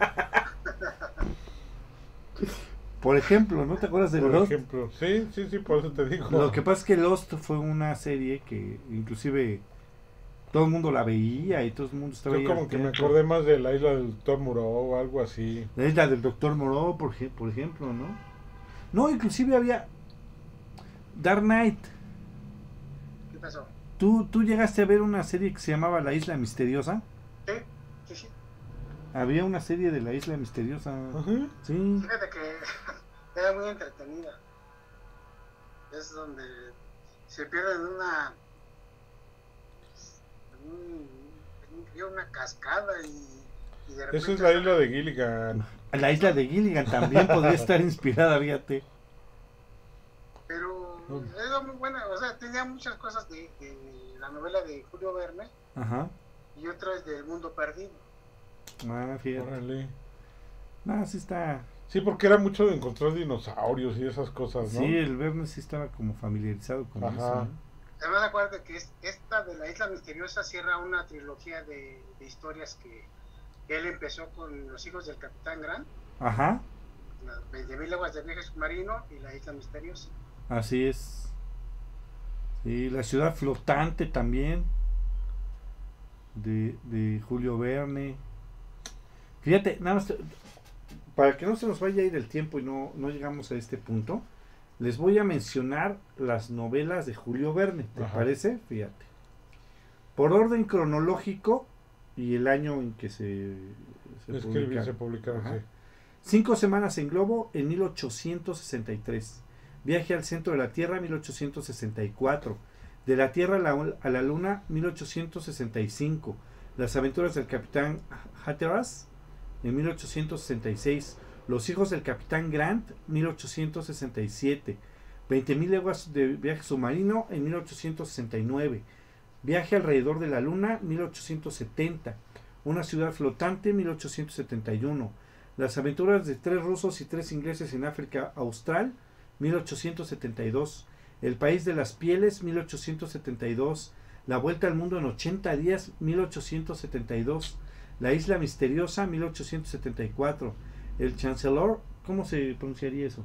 Por ejemplo, ¿no te acuerdas de Por Lost? ejemplo, sí, sí, sí, por eso te digo. Lo que pasa es que Lost fue una serie que inclusive todo el mundo la veía y todo el mundo estaba Yo ahí como al que me teatro. acordé más de la isla del doctor Moreau o algo así. La isla del doctor Moreau, por, ej- por ejemplo, ¿no? No, inclusive había Dark Knight. ¿Qué pasó? ¿Tú, ¿Tú llegaste a ver una serie que se llamaba La Isla Misteriosa? Sí, sí, sí. Había una serie de La Isla Misteriosa. Ajá. Sí. Fíjate que era muy entretenida. Es donde se pierden en una. En un, en un río, una cascada y, y de repente. Esa es la isla de Gilligan. La Isla de Gilligan también podría estar inspirada, fíjate. Pero era muy buena, o sea, tenía muchas cosas de, de la novela de Julio Verne Ajá. y otras del Mundo Perdido. Ah, fíjate. Órale. Ah, sí está. Sí, porque era mucho de encontrar dinosaurios y esas cosas, ¿no? Sí, el Verne sí estaba como familiarizado con Ajá. eso. ¿no? Además, acuérdate que es- esta de la Isla Misteriosa cierra una trilogía de, de historias que él empezó con Los Hijos del Capitán Grant, Ajá, las veinte mil leguas de viaje submarino y la Isla Misteriosa. así es. Sí, la ciudad flotante también. De, de Julio Verne. Fíjate, nada más, te- para que no se nos vaya a ir el tiempo y no, no llegamos a este punto, les voy a mencionar las novelas de Julio Verne, ¿te Ajá. parece? Fíjate. Por orden cronológico y el año en que se, se Es que publicaron. se publicaron, Ajá. sí. Cinco semanas en globo en mil ochocientos sesenta y tres. Viaje al centro de la Tierra mil ochocientos sesenta y cuatro. De la Tierra a la, a la Luna mil ochocientos sesenta y cinco. Las aventuras del Capitán Hatteras en mil ochocientos sesenta y seis. Los hijos del Capitán Grant mil ochocientos sesenta y siete. veinte mil leguas de viaje submarino en mil ochocientos sesenta y nueve. Viaje alrededor de la Luna mil ochocientos setenta. Una ciudad flotante mil ochocientos setenta y uno. Las aventuras de tres rusos y tres ingleses en África Austral mil ochocientos setenta y dos. El país de las pieles mil ochocientos setenta y dos. La vuelta al mundo en ochenta días mil ochocientos setenta y dos. La isla misteriosa mil ochocientos setenta y cuatro. El Chancellor, ¿cómo se pronunciaría eso?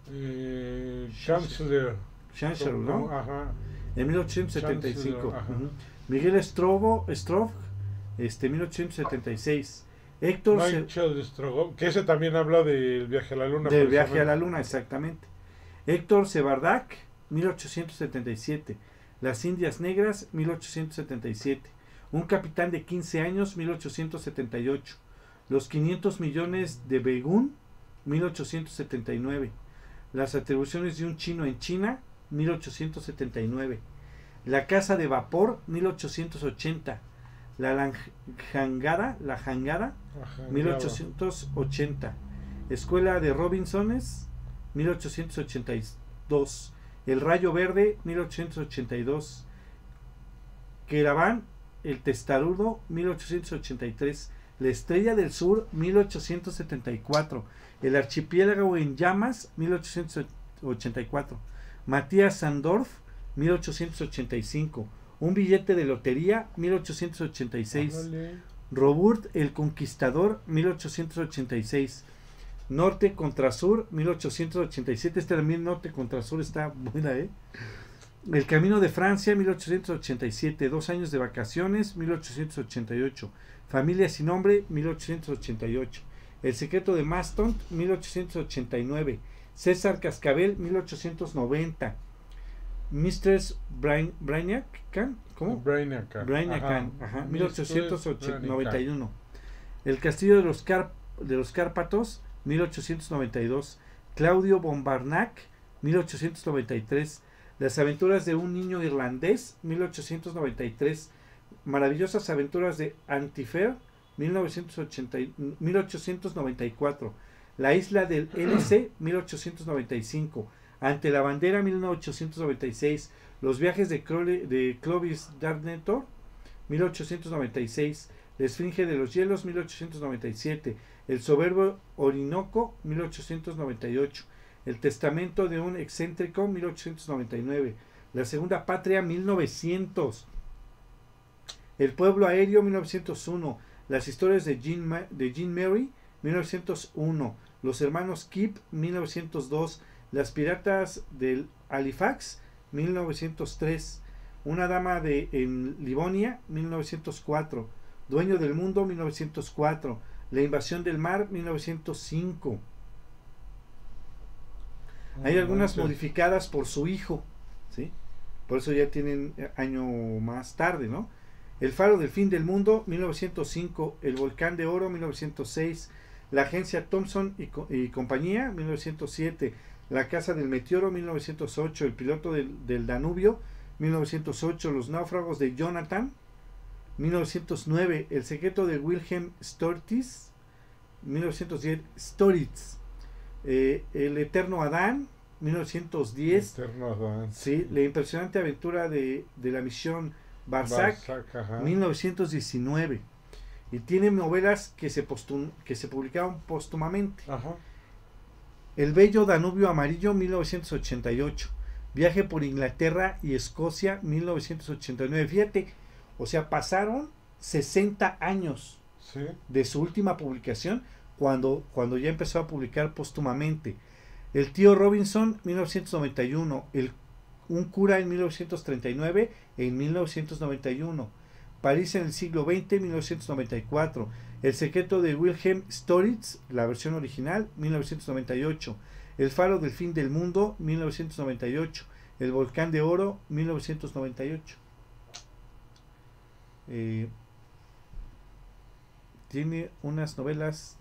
Eh, Chancellor. Chancellor, ¿no? Ajá. En mil ochocientos setenta y cinco. Chancellor, ajá. Ujú. Miguel Strobo, Stroff, este, mil ochocientos setenta y seis. Héctor Se- Michael Strogoff, que ese también habla del viaje a la luna. del viaje a precisamente. la luna, exactamente. Héctor Sebardak, mil ochocientos setenta y siete. Las Indias Negras, mil ochocientos setenta y siete. Un capitán de quince años, mil ochocientos setenta y ocho. Los quinientos millones de Begun, mil ochocientos setenta y nueve. Las atribuciones de un chino en China, mil ochocientos setenta y nueve. La casa de vapor, mil ochocientos ochenta. La lan- jangada, la jangada, Ajá, mil claro. ochocientos ochenta. Escuela de Robinsones, mil ochocientos ochenta y dos. El Rayo Verde, mil ochocientos ochenta y dos. Queraván, el Testarudo, mil ochocientos ochenta y tres. La Estrella del Sur, mil ochocientos setenta y cuatro. El Archipiélago en Llamas, mil ochocientos ochenta y cuatro. Matías Sandorf, mil ochocientos ochenta y cinco. Un billete de lotería, mil ochocientos ochenta y seis. Ándale. Robert el Conquistador, mil ochocientos ochenta y seis. Norte contra Sur, mil ochocientos ochenta y siete. Este también Norte contra Sur está buena, ¿eh? El Camino de Francia, mil ochocientos ochenta y siete. Dos años de vacaciones, mil ochocientos ochenta y ocho. Familia sin nombre, mil ochocientos ochenta y ocho. El secreto de Maston, mil ochocientos ochenta y nueve. César Cascabel, mil ochocientos noventa. Mistress Brain, Brainiac, ¿cómo? Brainiac. Brainiac, Ajá. ajá, mil ochocientos noventa y uno. Brainiac. El Castillo de los, Car de los Cárpatos, mil ochocientos noventa y dos. Claudio Bombarnac, mil ochocientos noventa y tres. Las aventuras de un niño irlandés, mil ochocientos noventa y tres. Maravillosas aventuras de Antifer, mil ochocientos noventa y cuatro. La isla del L C, mil ochocientos noventa y cinco. Ante la bandera, mil ochocientos noventa y seis. Los viajes de, Crowley, de Clovis Darnetor, mil ochocientos noventa y seis. La Esfinge de los Hielos, mil ochocientos noventa y siete. El soberbio Orinoco, mil ochocientos noventa y ocho. El testamento de un excéntrico, mil ochocientos noventa y nueve. La Segunda Patria, mil novecientos. El pueblo aéreo, mil novecientos uno. Las historias de Jean, Ma de Jean Mary, mil novecientos uno. Los hermanos Kip, mil novecientos dos. Las piratas del Halifax, mil novecientos tres. Una dama de en Livonia, mil novecientos cuatro. Dueño del mundo, mil novecientos cuatro. La invasión del mar, mil novecientos cinco. Hay algunas modificadas por su hijo, ¿sí? Por eso ya tienen año más tarde, ¿no? El faro del fin del mundo, mil novecientos cinco. El volcán de oro, mil novecientos seis. La agencia Thompson y, co y compañía, mil novecientos siete. La casa del meteoro, mil novecientos ocho. El piloto del, del Danubio, mil novecientos ocho. Los náufragos de Jonathan, mil novecientos nueve. El secreto de Wilhelm Stortis, mil novecientos diez. Storitz. Eh, el eterno Adán, mil novecientos diez. Eterno Adán. Sí, la impresionante aventura de, de la misión Barsac, mil novecientos diecinueve. Y tiene novelas que se, postum, que se publicaron póstumamente. Ajá. El bello Danubio amarillo, mil novecientos ochenta y ocho. Viaje por Inglaterra y Escocia, mil novecientos ochenta y nueve. Fíjate, o sea, pasaron sesenta años, sí, de su última publicación, cuando, cuando ya empezó a publicar póstumamente. El tío Robinson, mil novecientos noventa y uno. El, un cura en mil novecientos treinta y nueve e en mil novecientos noventa y uno. París en el siglo veinte, mil novecientos noventa y cuatro. El secreto de Wilhelm Storitz, la versión original, mil novecientos noventa y ocho. El faro del fin del mundo, mil novecientos noventa y ocho. El volcán de oro, mil novecientos noventa y ocho. Eh, tiene unas novelas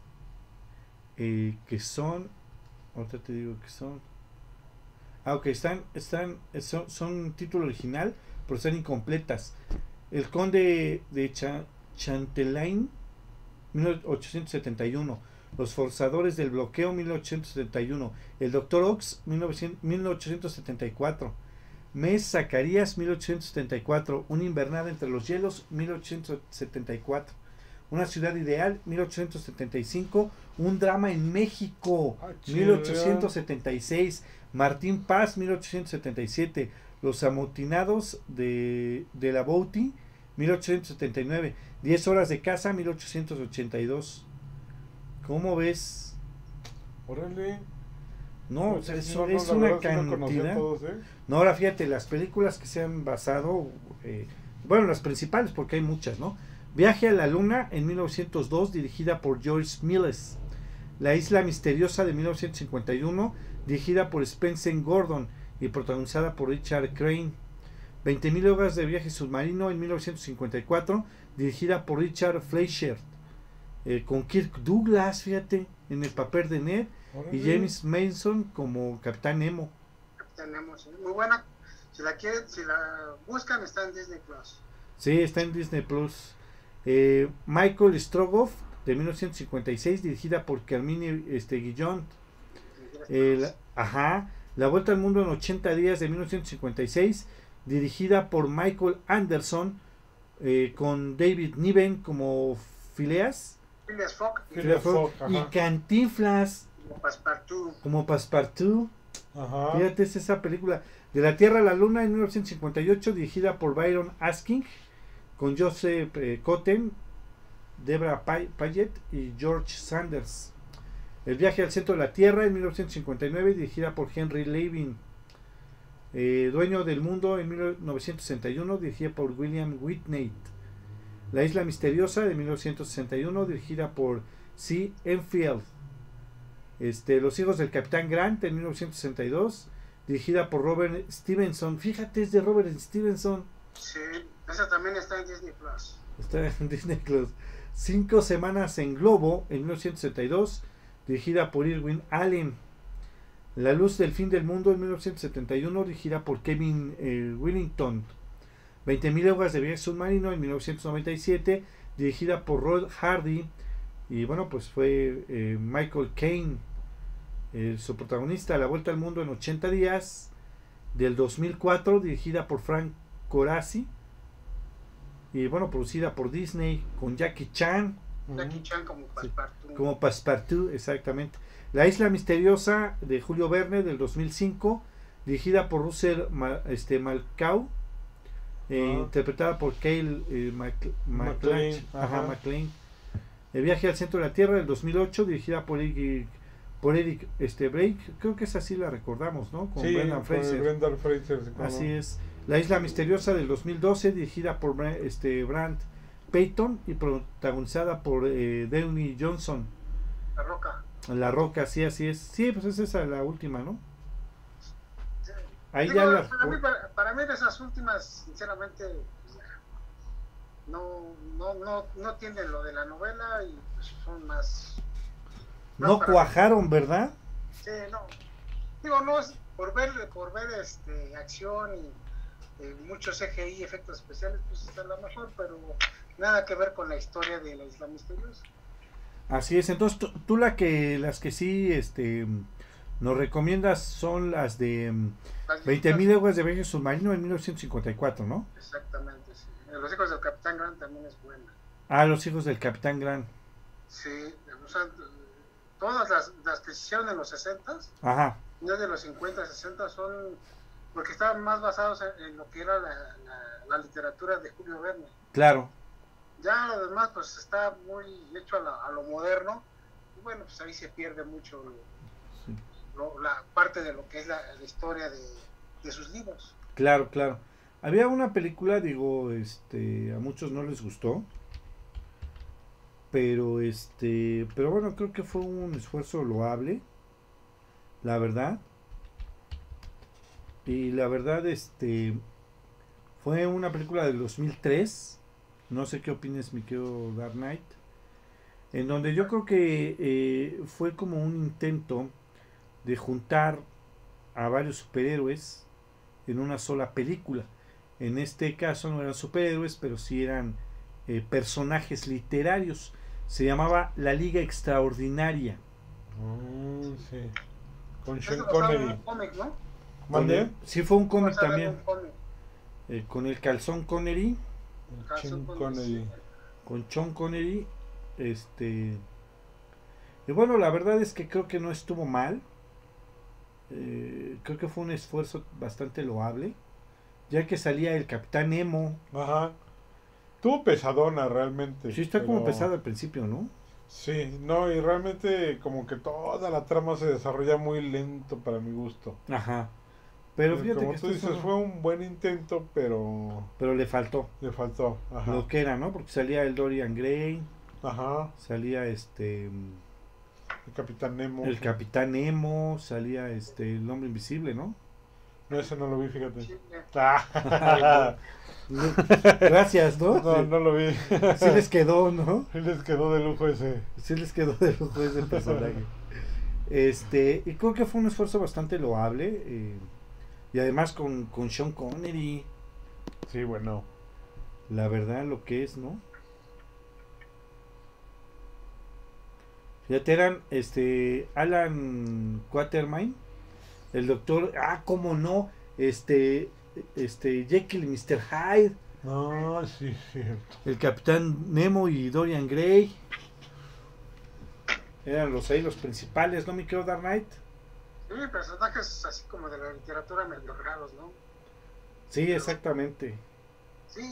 eh, que son, ahorita te digo que son, ah, ok, están, están, son, son título original, pero están incompletas. El conde de Cha Chantelain, mil ochocientos setenta y uno. Los forzadores del bloqueo, mil ochocientos setenta y uno. El doctor Ox, mil ochocientos setenta y cuatro. Mes Zacarías, mil ochocientos setenta y cuatro. Una invernada entre los hielos, mil ochocientos setenta y cuatro. Una ciudad ideal, mil ochocientos setenta y cinco. Un drama en México, ah, mil ochocientos setenta y seis. Martín Paz, mil ochocientos setenta y siete. Los amotinados de, de la Bouty, mil ochocientos setenta y nueve. diez horas de caza, mil ochocientos ochenta y dos. ¿Cómo ves? Órale. No, Pues, es, no, no, es la una verdad, sí no conocía cantidad. todos, ¿eh? No, ahora fíjate, las películas que se han basado, eh, bueno, las principales, porque hay muchas, ¿no? Viaje a la Luna en mil novecientos dos, dirigida por George Milles. La Isla Misteriosa de mil novecientos cincuenta y uno, dirigida por Spencer Gordon y protagonizada por Richard Crane. veinte mil horas de viaje submarino en mil novecientos cincuenta y cuatro, dirigida por Richard Fleischer. Eh, con Kirk Douglas, fíjate, en el papel de Ned. Órale. Y James Mason como Capitán Nemo. Capitán Nemo, sí, muy buena. Si la quieren, si la buscan, está en Disney Plus. Sí, está en Disney Plus. Eh, Michael Strogoff, de mil novecientos cincuenta y seis, dirigida por Carmine este, Guillón. Eh, ajá. La Vuelta al Mundo en ochenta días, de mil novecientos cincuenta y seis, dirigida por Michael Anderson, eh, con David Niven como Phileas. Phileas Fogg. Phileas Fogg, y ajá. Cantinflas Como Passepartout. como Passepartout. Ajá. Fíjate, es esa película. De la Tierra a la Luna en mil novecientos cincuenta y ocho, dirigida por Byron Asking, con Joseph eh, Cotten Deborah Payet y George Sanders. El viaje al centro de la Tierra en mil novecientos cincuenta y nueve, dirigida por Henry Levin. Eh, Dueño del mundo en mil novecientos sesenta y uno, dirigida por William Whitney. La isla misteriosa de mil novecientos sesenta y uno, dirigida por C. Enfield. Este, Los hijos del Capitán Grant en mil novecientos sesenta y dos, dirigida por Robert Stevenson. Fíjate, es de Robert Stevenson. Sí, esa también está en Disney Plus. Está en Disney Plus. Cinco semanas en Globo en mil novecientos sesenta y dos, dirigida por Irwin Allen. La luz del fin del mundo en mil novecientos setenta y uno, dirigida por Kevin eh, Willington. veinte mil leguas de viaje submarino en mil novecientos noventa y siete, dirigida por Rod Hardy. Y bueno, pues fue eh, Michael Caine, eh, su protagonista. La vuelta al mundo en ochenta días, del dos mil cuatro, dirigida por Frank Coraci. Y bueno, producida por Disney, con Jackie Chan. Jackie Chan como Passepartout. Sí, como Passepartout, exactamente. La isla misteriosa de Julio Verne del dos mil cinco, dirigida por Russell Ma, este, Malcau, eh, ah. interpretada por Cale eh, McLean. Ajá. McLean. El viaje al centro de la Tierra del dos mil ocho, dirigida por Eric, por Eric este, Brake. Creo que esa sí la recordamos, ¿no? Con sí, Brendan Fraser. Brendan Fraser. Así es. La isla misteriosa del dos mil doce, dirigida por este, Brant Payton y protagonizada por eh, Dwayne Johnson. La Roca. La Roca, sí, así es. Sí, pues es esa la última, ¿no? Sí. Ahí Digo, ya la... para, mí, para, para mí de esas últimas, sinceramente, pues, no, no, no, no tienden lo de la novela y pues, son más... No para cuajaron, ¿verdad? Sí, no. Digo, no es por ver, por ver este, acción y eh, muchos C G I, efectos especiales, pues está la mejor, pero nada que ver con la historia de la Isla Misteriosa. Así es, entonces tú, tú la que, las que sí este, nos recomiendas son las de veinte mil leguas de viaje submarino en mil novecientos cincuenta y cuatro, ¿no? Exactamente, sí. Los hijos del Capitán Grant también es buena. Ah, Los hijos del Capitán Grant. Sí, o sea, todas las, las que se hicieron en los sesenta, Ajá. ya de los cincuenta, sesenta son, porque estaban más basados en, en lo que era la, la, la literatura de Julio Verne. Claro. Ya lo demás pues está muy hecho a, la, a lo moderno y bueno, pues ahí se pierde mucho lo, Sí. lo, la parte de lo que es la, la historia de, de sus libros. Claro, claro. Había una película, digo, este, a muchos no les gustó, pero este, pero bueno, creo que fue un esfuerzo loable, la verdad. Y la verdad, este, fue una película del dos mil tres. No sé qué opines, mi querido Dark Knight, en donde yo creo que eh, fue como un intento de juntar a varios superhéroes en una sola película. En este caso no eran superhéroes, pero sí eran eh, personajes literarios. Se llamaba La Liga Extraordinaria. Oh, sí. Con Esto Sean basado en Connery. un cómic, ¿no? ¿Mande? Sí, fue un cómic Basado en también, un cómic. eh, con el Calzón Connery, Sean Connery. con Sean Connery, este, y bueno, la verdad es que creo que no estuvo mal. Eh, creo que fue un esfuerzo bastante loable, ya que salía el Capitán Nemo. Ajá. Tuvo pesadona realmente. Sí, está como pero- pesado al principio, ¿no? Sí, no, y realmente como que toda la trama se desarrolla muy lento para mi gusto. Ajá. Pero fíjate como que tú esto dices, fue- fue un buen intento, pero pero le faltó le faltó. Ajá. lo que era, ¿no? Porque salía el Dorian Gray, Ajá. salía este El Capitán Nemo. el Capitán Nemo, salía este el Hombre Invisible, ¿no? No, ese no lo vi, fíjate. Sí, eh, Ah. Gracias, ¿no? No, no lo vi. Sí les quedó, ¿no? Sí les quedó de lujo ese. Sí les quedó de lujo ese personaje. Este, y creo que fue un esfuerzo bastante loable. eh, y además con, con Sean Connery, Sí, bueno. la verdad, lo que es, ¿no? Fíjate, eran este Alan Quatermain, el doctor, ah, cómo no, este, este Jekyll y mister Hyde, No, sí, es cierto. el Capitán Nemo y Dorian Gray. Eran los ahí los principales, ¿no, mi querido Dark Knight? sí, personajes así como de la literatura medio raros, ¿no? Sí, exactamente. Sí,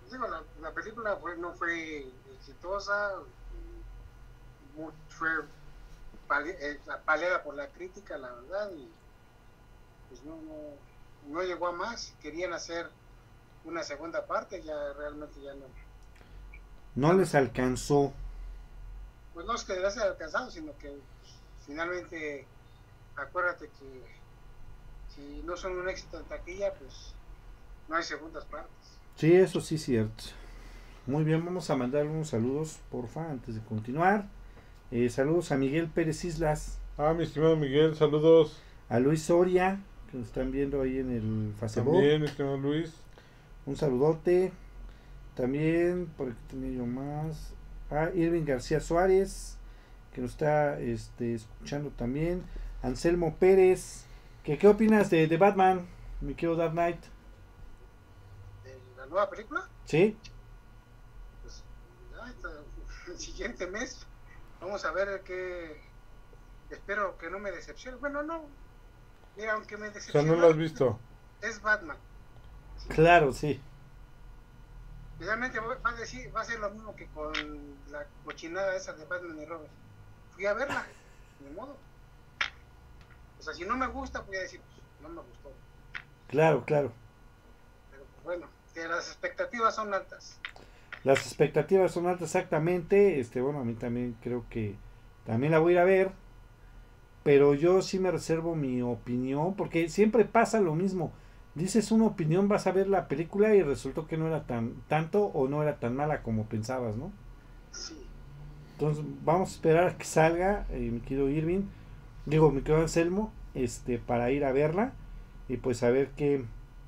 digo, la, la película fue, no fue exitosa, mu- fue pali- eh, paliada por la crítica, la verdad, y pues no, no, no llegó a más. Querían hacer una segunda parte, ya realmente ya no. No les alcanzó. Pues no es que debe ser alcanzado, sino que pues, finalmente, acuérdate que si no son un éxito en taquilla, pues no hay segundas partes. Sí, eso sí es cierto. Muy bien, vamos a mandar unos saludos, porfa, antes de continuar. Eh, saludos a Miguel Pérez Islas, Ah, mi estimado Miguel, saludos. a Luis Soria, que nos están viendo ahí en el Facebook. También, estimado Luis. Un saludote. También, por aquí tenía yo más. A Irving García Suárez, que nos está este, escuchando también. Anselmo Pérez, que qué opinas de, de Batman, mi querido Dark Knight. De la nueva película, ¿Sí? pues ya está, el siguiente mes vamos a ver qué. Espero que no me decepcione. Bueno, no. Mira, aunque me O sea, decepcione, no lo has visto. es Batman. Claro, sí. Realmente va va a decir, va a ser lo mismo que con la cochinada esa de Batman y Robin. Fui a verla, de modo. O sea, si no me gusta, voy a decir, pues, no me gustó. Claro, claro. Pero pues, bueno, que las expectativas son altas. Las expectativas son altas exactamente. Este, bueno, a mí también creo que también la voy a ir a ver. Pero yo sí me reservo mi opinión, porque siempre pasa lo mismo. Dices una opinión, vas a ver la película y resultó que no era tan tanto o no era tan mala como pensabas, ¿no? Sí. Entonces vamos a esperar a que salga, eh, mi querido Irving, digo, mi querido Anselmo, este, para ir a verla y pues a ver qué,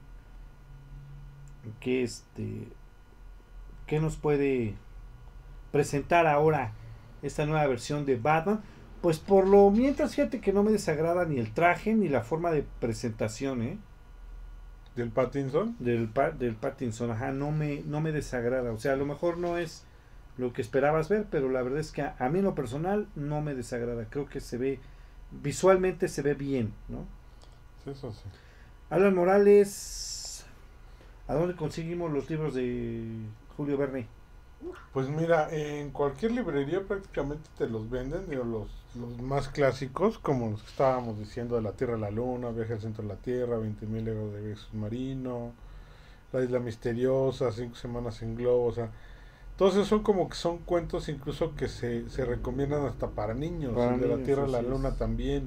qué este, qué nos puede presentar ahora esta nueva versión de Batman. Pues por lo mientras, fíjate que no me desagrada ni el traje ni la forma de presentación, ¿eh? ¿Del Pattinson? Del, pa- del Pattinson, ajá, no me, no me desagrada. O sea, a lo mejor no es lo que esperabas ver, pero la verdad es que a, a mí en lo personal no me desagrada. Creo que se ve, visualmente se ve bien, ¿no? Sí, eso sí. Alan Morales, ¿a dónde conseguimos los libros de Julio Verne? Pues mira, en cualquier librería prácticamente te los venden, digo, los, los más clásicos, como los que estábamos diciendo, de la Tierra a la Luna, Viaje al Centro de la Tierra, veinte mil leguas de viaje submarino, La Isla Misteriosa, Cinco Semanas en Globo, o sea, todos esos son como que son cuentos incluso que se, se recomiendan hasta para niños, Para el de la niños, Tierra a la así es. Luna también.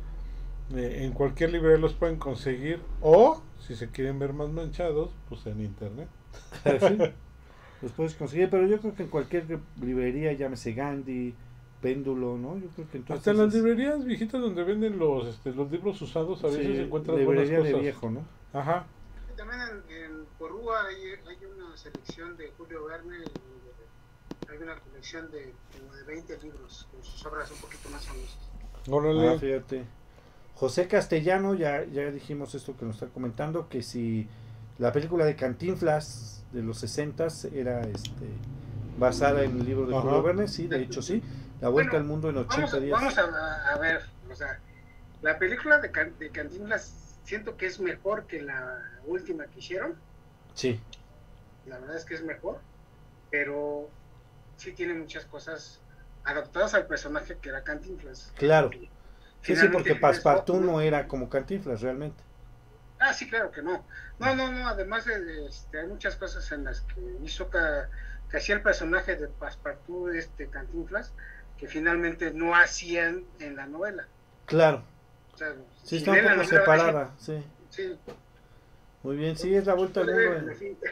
Eh, en cualquier librería los pueden conseguir, o si se quieren ver más manchados, pues en internet. Sí, los puedes conseguir, pero yo creo que en cualquier librería, llámese Gandhi, Péndulo, ¿no? Yo creo que entonces Hasta en las librerías viejitas donde venden los este, los libros usados a veces sí, encuentras buenas librería cosas. de viejo, ¿no? Ajá. Y también en, en Porrúa hay, hay una selección de Julio Verne, y de- hay una colección de, como de veinte libros, con sus obras un poquito más famosas. Órale. Ah, fíjate. José Castellano, ya, ya dijimos esto que nos está comentando, que si la película de Cantinflas de los sesentas era este basada en el libro de Ajá. Julio Verne, sí, de hecho sí. La vuelta Bueno, al mundo en Vamos, ochenta días. vamos a, a ver, o sea, la película de, Can- de Cantinflas siento que es mejor que la última que hicieron, Sí, la verdad es que es mejor, pero sí tiene muchas cosas adaptadas al personaje que era Cantinflas. claro. Sí, sí, Finalmente porque Phileas Fogg, Passepartout ¿no? no era como Cantinflas realmente. Ah, sí, claro que no. No, no, no, además de, este, hay muchas cosas en las que hizo ca- que hacía el personaje de Passepartout, este Cantinflas, que finalmente no hacían en la novela. Claro. O sea, Sí, si está un leen la poco novela, separada, sí. dicen, sí, Muy bien, sí, es la vuelta al puede mundo ver, en, sí.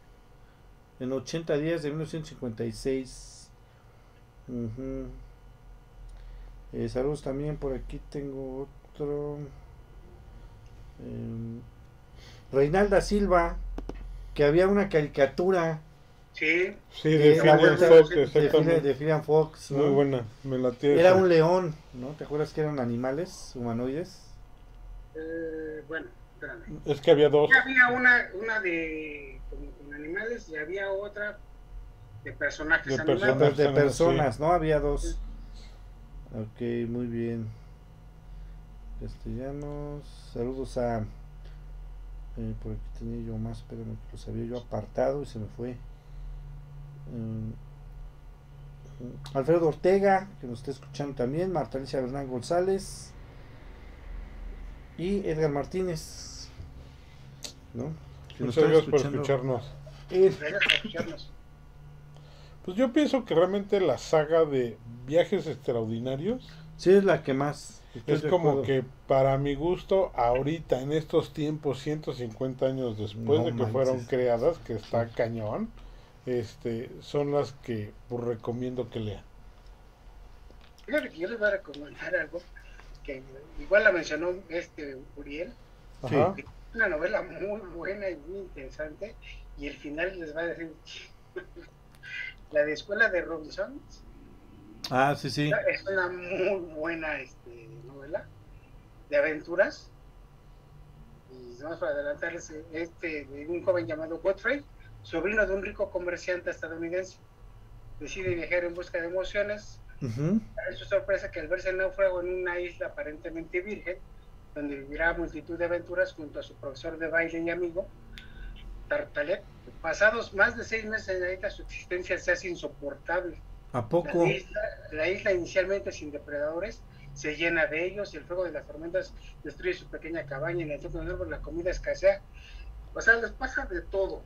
en ochenta días de mil novecientos cincuenta y seis. Ujú. Eh, saludos también, por aquí tengo otro. Eh, Reinalda Silva, que había una caricatura Sí, Sí, de Eh, la Phileas vuelta Fogg, de- de, Fili- exactamente. de Filian Fox, ¿no? Muy buena, me la Era un león, ¿no? ¿Te acuerdas que eran animales humanoides? eh, bueno, espérame. Es que había dos. Y había una, una de como con animales y había otra de personajes De animados. personajes. De, de animales, personas, ¿no? Había dos. Ok, muy bien. Castellanos, saludos a... eh, por aquí tenía yo más, pero me los había yo apartado y se me fue. mm, Alfredo Ortega, que nos está escuchando también, Marta Alicia Bernal González y Edgar Martínez, ¿no? Que nos Muchas están gracias por escuchando. escucharnos. Eh, Gracias por escucharnos. Pues yo pienso que realmente la saga de Viajes Extraordinarios sí, es la que más. estoy es de como acuerdo. que para mi gusto ahorita en estos tiempos ciento cincuenta años después No de que manches. fueron creadas, que está Sí. cañón, este son las que pues, recomiendo que lean. Fíjate que yo les voy a recomendar algo que igual la mencionó este Uriel. Sí. Ajá. Una novela muy buena y muy interesante, y el final les va a decir la de Escuela de Robinson. Ah, sí, sí. Es una muy buena este, novela de aventuras, y vamos para adelantarles, este de un joven llamado Godfrey, sobrino de un rico comerciante estadounidense, decide viajar en busca de emociones. Uh-huh. Es su sorpresa que al verse el náufrago en una isla aparentemente virgen, donde vivirá multitud de aventuras junto a su profesor de baile y amigo, Tartalet, pasados más de seis meses en la isla, su existencia se hace insoportable. ¿A poco? La isla, la isla, inicialmente sin depredadores, se llena de ellos, y el fuego de las tormentas destruye su pequeña cabaña, y en el centro del árbol la comida escasea. O sea, les pasa de todo.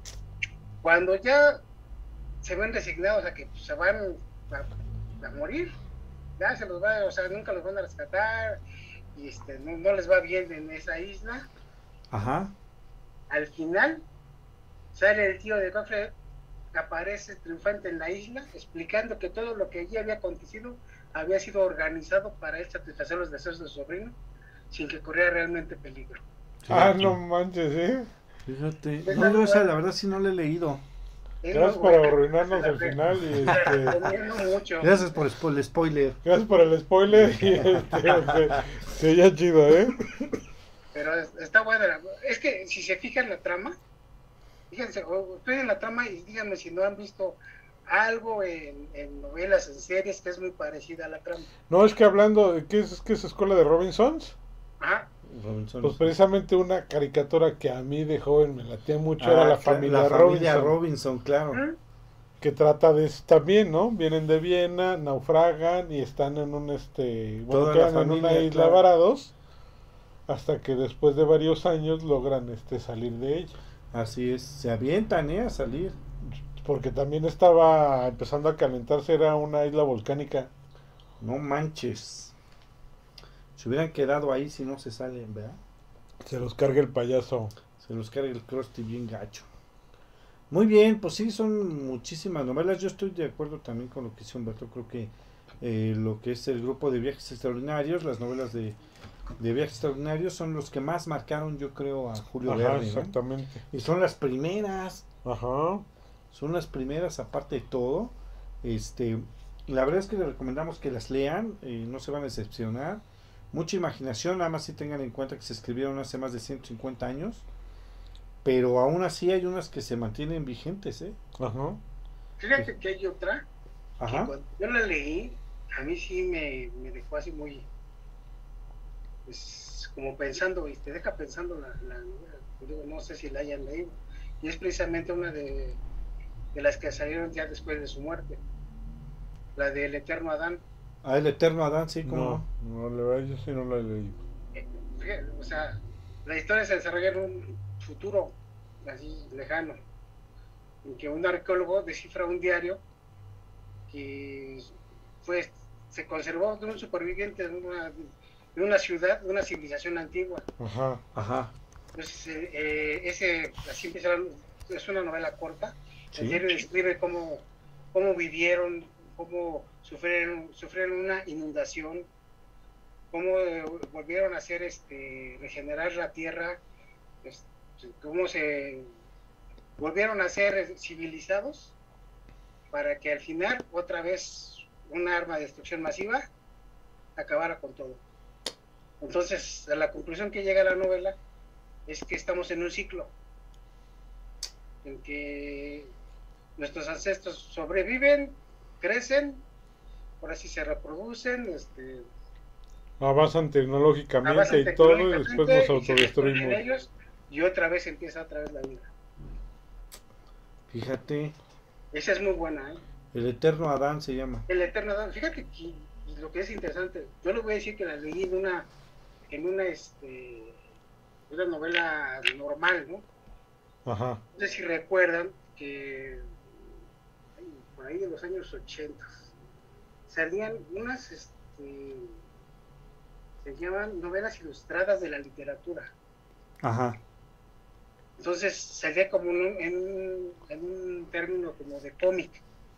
Cuando ya se ven resignados a que pues, se van a, a morir, ya se los va, o sea, nunca los van a rescatar, y este, no, no les va bien en esa isla. Ajá. Al final sale el tío de Godfrey, aparece triunfante en la isla, explicando que todo lo que allí había acontecido había sido organizado para él satisfacer los deseos de su sobrino, sin que corriera realmente peligro. Ah, no manches, ¿eh? Fíjate. Es No, la yo esa, novela. la verdad sí no la he leído. Es Gracias muy por buena. arruinarnos La el re- final y la este, recomiendo mucho. Gracias por spo- el spoiler. gracias por el spoiler y este, se, se oye chido, ¿eh? Pero es- está buena. la- Es que si se fijan la trama, fíjense, o estudian la trama y díganme si no han visto algo en, en novelas, en series, que es muy parecida a la trama. No, es que hablando de qué es, qué es Escuela de Robinsons, Ajá. Robinson. pues precisamente una caricatura que a mí de joven me latía mucho Ah, era la cla- familia, la familia Robinson, Robinson, claro. ¿Mm? que trata de eso también, ¿no? Vienen de Viena, naufragan y están en un este, bueno, Toda la quedan en familia, una isla claro. varados hasta que después de varios años logran este salir de ella. Así es. Se avientan, ¿eh? A salir. Porque también estaba empezando a calentarse, era una isla volcánica. No manches. Se hubieran quedado ahí si no se salen, ¿verdad? Se los carga el payaso. Se los carga el Krusty bien gacho. Muy bien, pues sí, son muchísimas novelas. Yo estoy de acuerdo también con lo que dice Humberto. Creo que eh, lo que es el grupo de Viajes Extraordinarios, las novelas de, de Viajes Extraordinarios son los que más marcaron, yo creo, a Julio Ajá, Verne, ¿no? exactamente. Y son las primeras, Ajá. son las primeras aparte de todo. Este, la verdad es que les recomendamos que las lean, eh, no se van a decepcionar. Mucha imaginación, nada más si tengan en cuenta que se escribieron hace más de ciento cincuenta años. Pero aún así hay unas que se mantienen vigentes, ¿eh? Ajá. Fíjate que hay otra, que Ajá. cuando yo la leí, a mí sí me, me dejó así muy, pues, como pensando, y te deja pensando la, la novela. Digo, no sé si la hayan leído. Y es precisamente una de, de las que salieron ya después de su muerte, la del Eterno Adán. Ah, el Eterno Adán, sí, como No, no, la verdad yo sí no la he leído. Eh, fíjate, o sea, la historia se desarrolla en un futuro así lejano, en que un arqueólogo descifra un diario que fue, se conservó de un superviviente de una, de una ciudad, de una civilización antigua. Ajá. Ajá. Entonces, eh, eh, ese, así empieza, la- es una novela corta. Sí. El diario describe cómo, cómo vivieron, cómo sufrieron, sufrieron una inundación, cómo eh, volvieron a hacer, este, regenerar la tierra, este, cómo se volvieron a ser civilizados para que al final otra vez un arma de destrucción masiva acabara con todo. Entonces, a la conclusión que llega la novela es que estamos en un ciclo en que nuestros ancestros sobreviven, crecen, por así se reproducen, este, Avanzan tecnológicamente avanzan y todo y tecnológicamente después nos y se destruyen autodestruimos. ellos, y otra vez empieza otra vez la vida. Fíjate. Esa es muy buena, ¿eh? El Eterno Adán se llama. El Eterno Adán. Fíjate que y lo que es interesante, yo les voy a decir que la leí en una, en una, este, una novela normal, ¿no? Ajá. No sé si recuerdan que por ahí de los años ochenta salían unas, este, se llaman novelas ilustradas de la literatura. Ajá. Entonces salía como en un, en un, en un término como de cómic.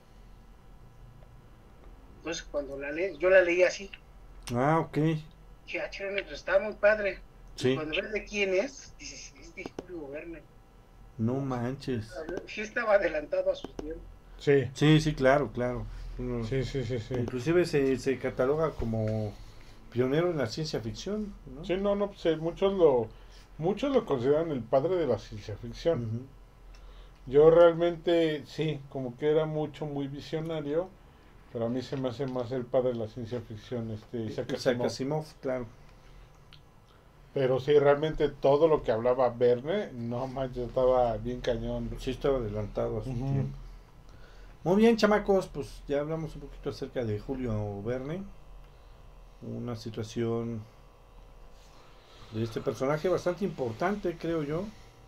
Entonces cuando la leí, yo la leí así. Ah, ok. Dije, ah, chido, pues estaba muy padre. Sí. Y cuando ves de quién es, dices, es de Julio Verne. No manches. Sí estaba adelantado a su tiempo. Sí. Sí, sí, claro, claro. Sí, sí, sí, sí. Inclusive se, se cataloga como pionero en la ciencia ficción, ¿no? Sí, no, no, pues eh, muchos lo muchos lo consideran el padre de la ciencia ficción. Uh-huh. Yo realmente sí, como que era mucho muy visionario, pero a mí se me hace más el padre de la ciencia ficción, este Isaac Isaac Asimov. Asimov, claro. Pero sí, realmente todo lo que hablaba Verne, no manches, estaba bien cañón. Sí estaba adelantado a su Ujú. tiempo. Muy bien, chamacos, pues ya hablamos un poquito acerca de Julio Verne. Una situación de este personaje bastante importante, creo yo,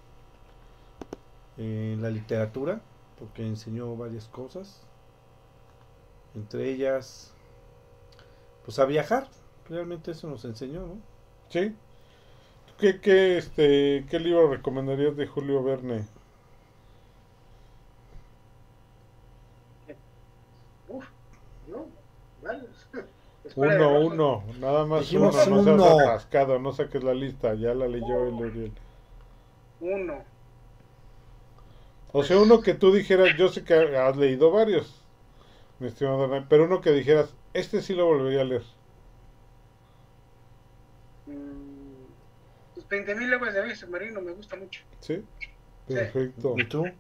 en la literatura, porque enseñó varias cosas. Entre ellas, pues a viajar. Realmente eso nos enseñó, ¿no? ¿Sí? ¿Qué, qué, este, ¿Qué libro recomendarías de Julio Verne? Uf, no, vale. Escuela de Uno, Rosa. uno, nada más Dijimos uno, no seas uno. atascado, no saques la lista, ya la leyó el Uriel. Uno. O sea, uno que tú dijeras, yo sé que has leído varios, mi estimado Hernán, pero uno que dijeras, este sí lo volvería a leer. Mm, pues veinte mil leguas de viaje submarino me gusta mucho. ¿Sí? Perfecto. ¿Y tú?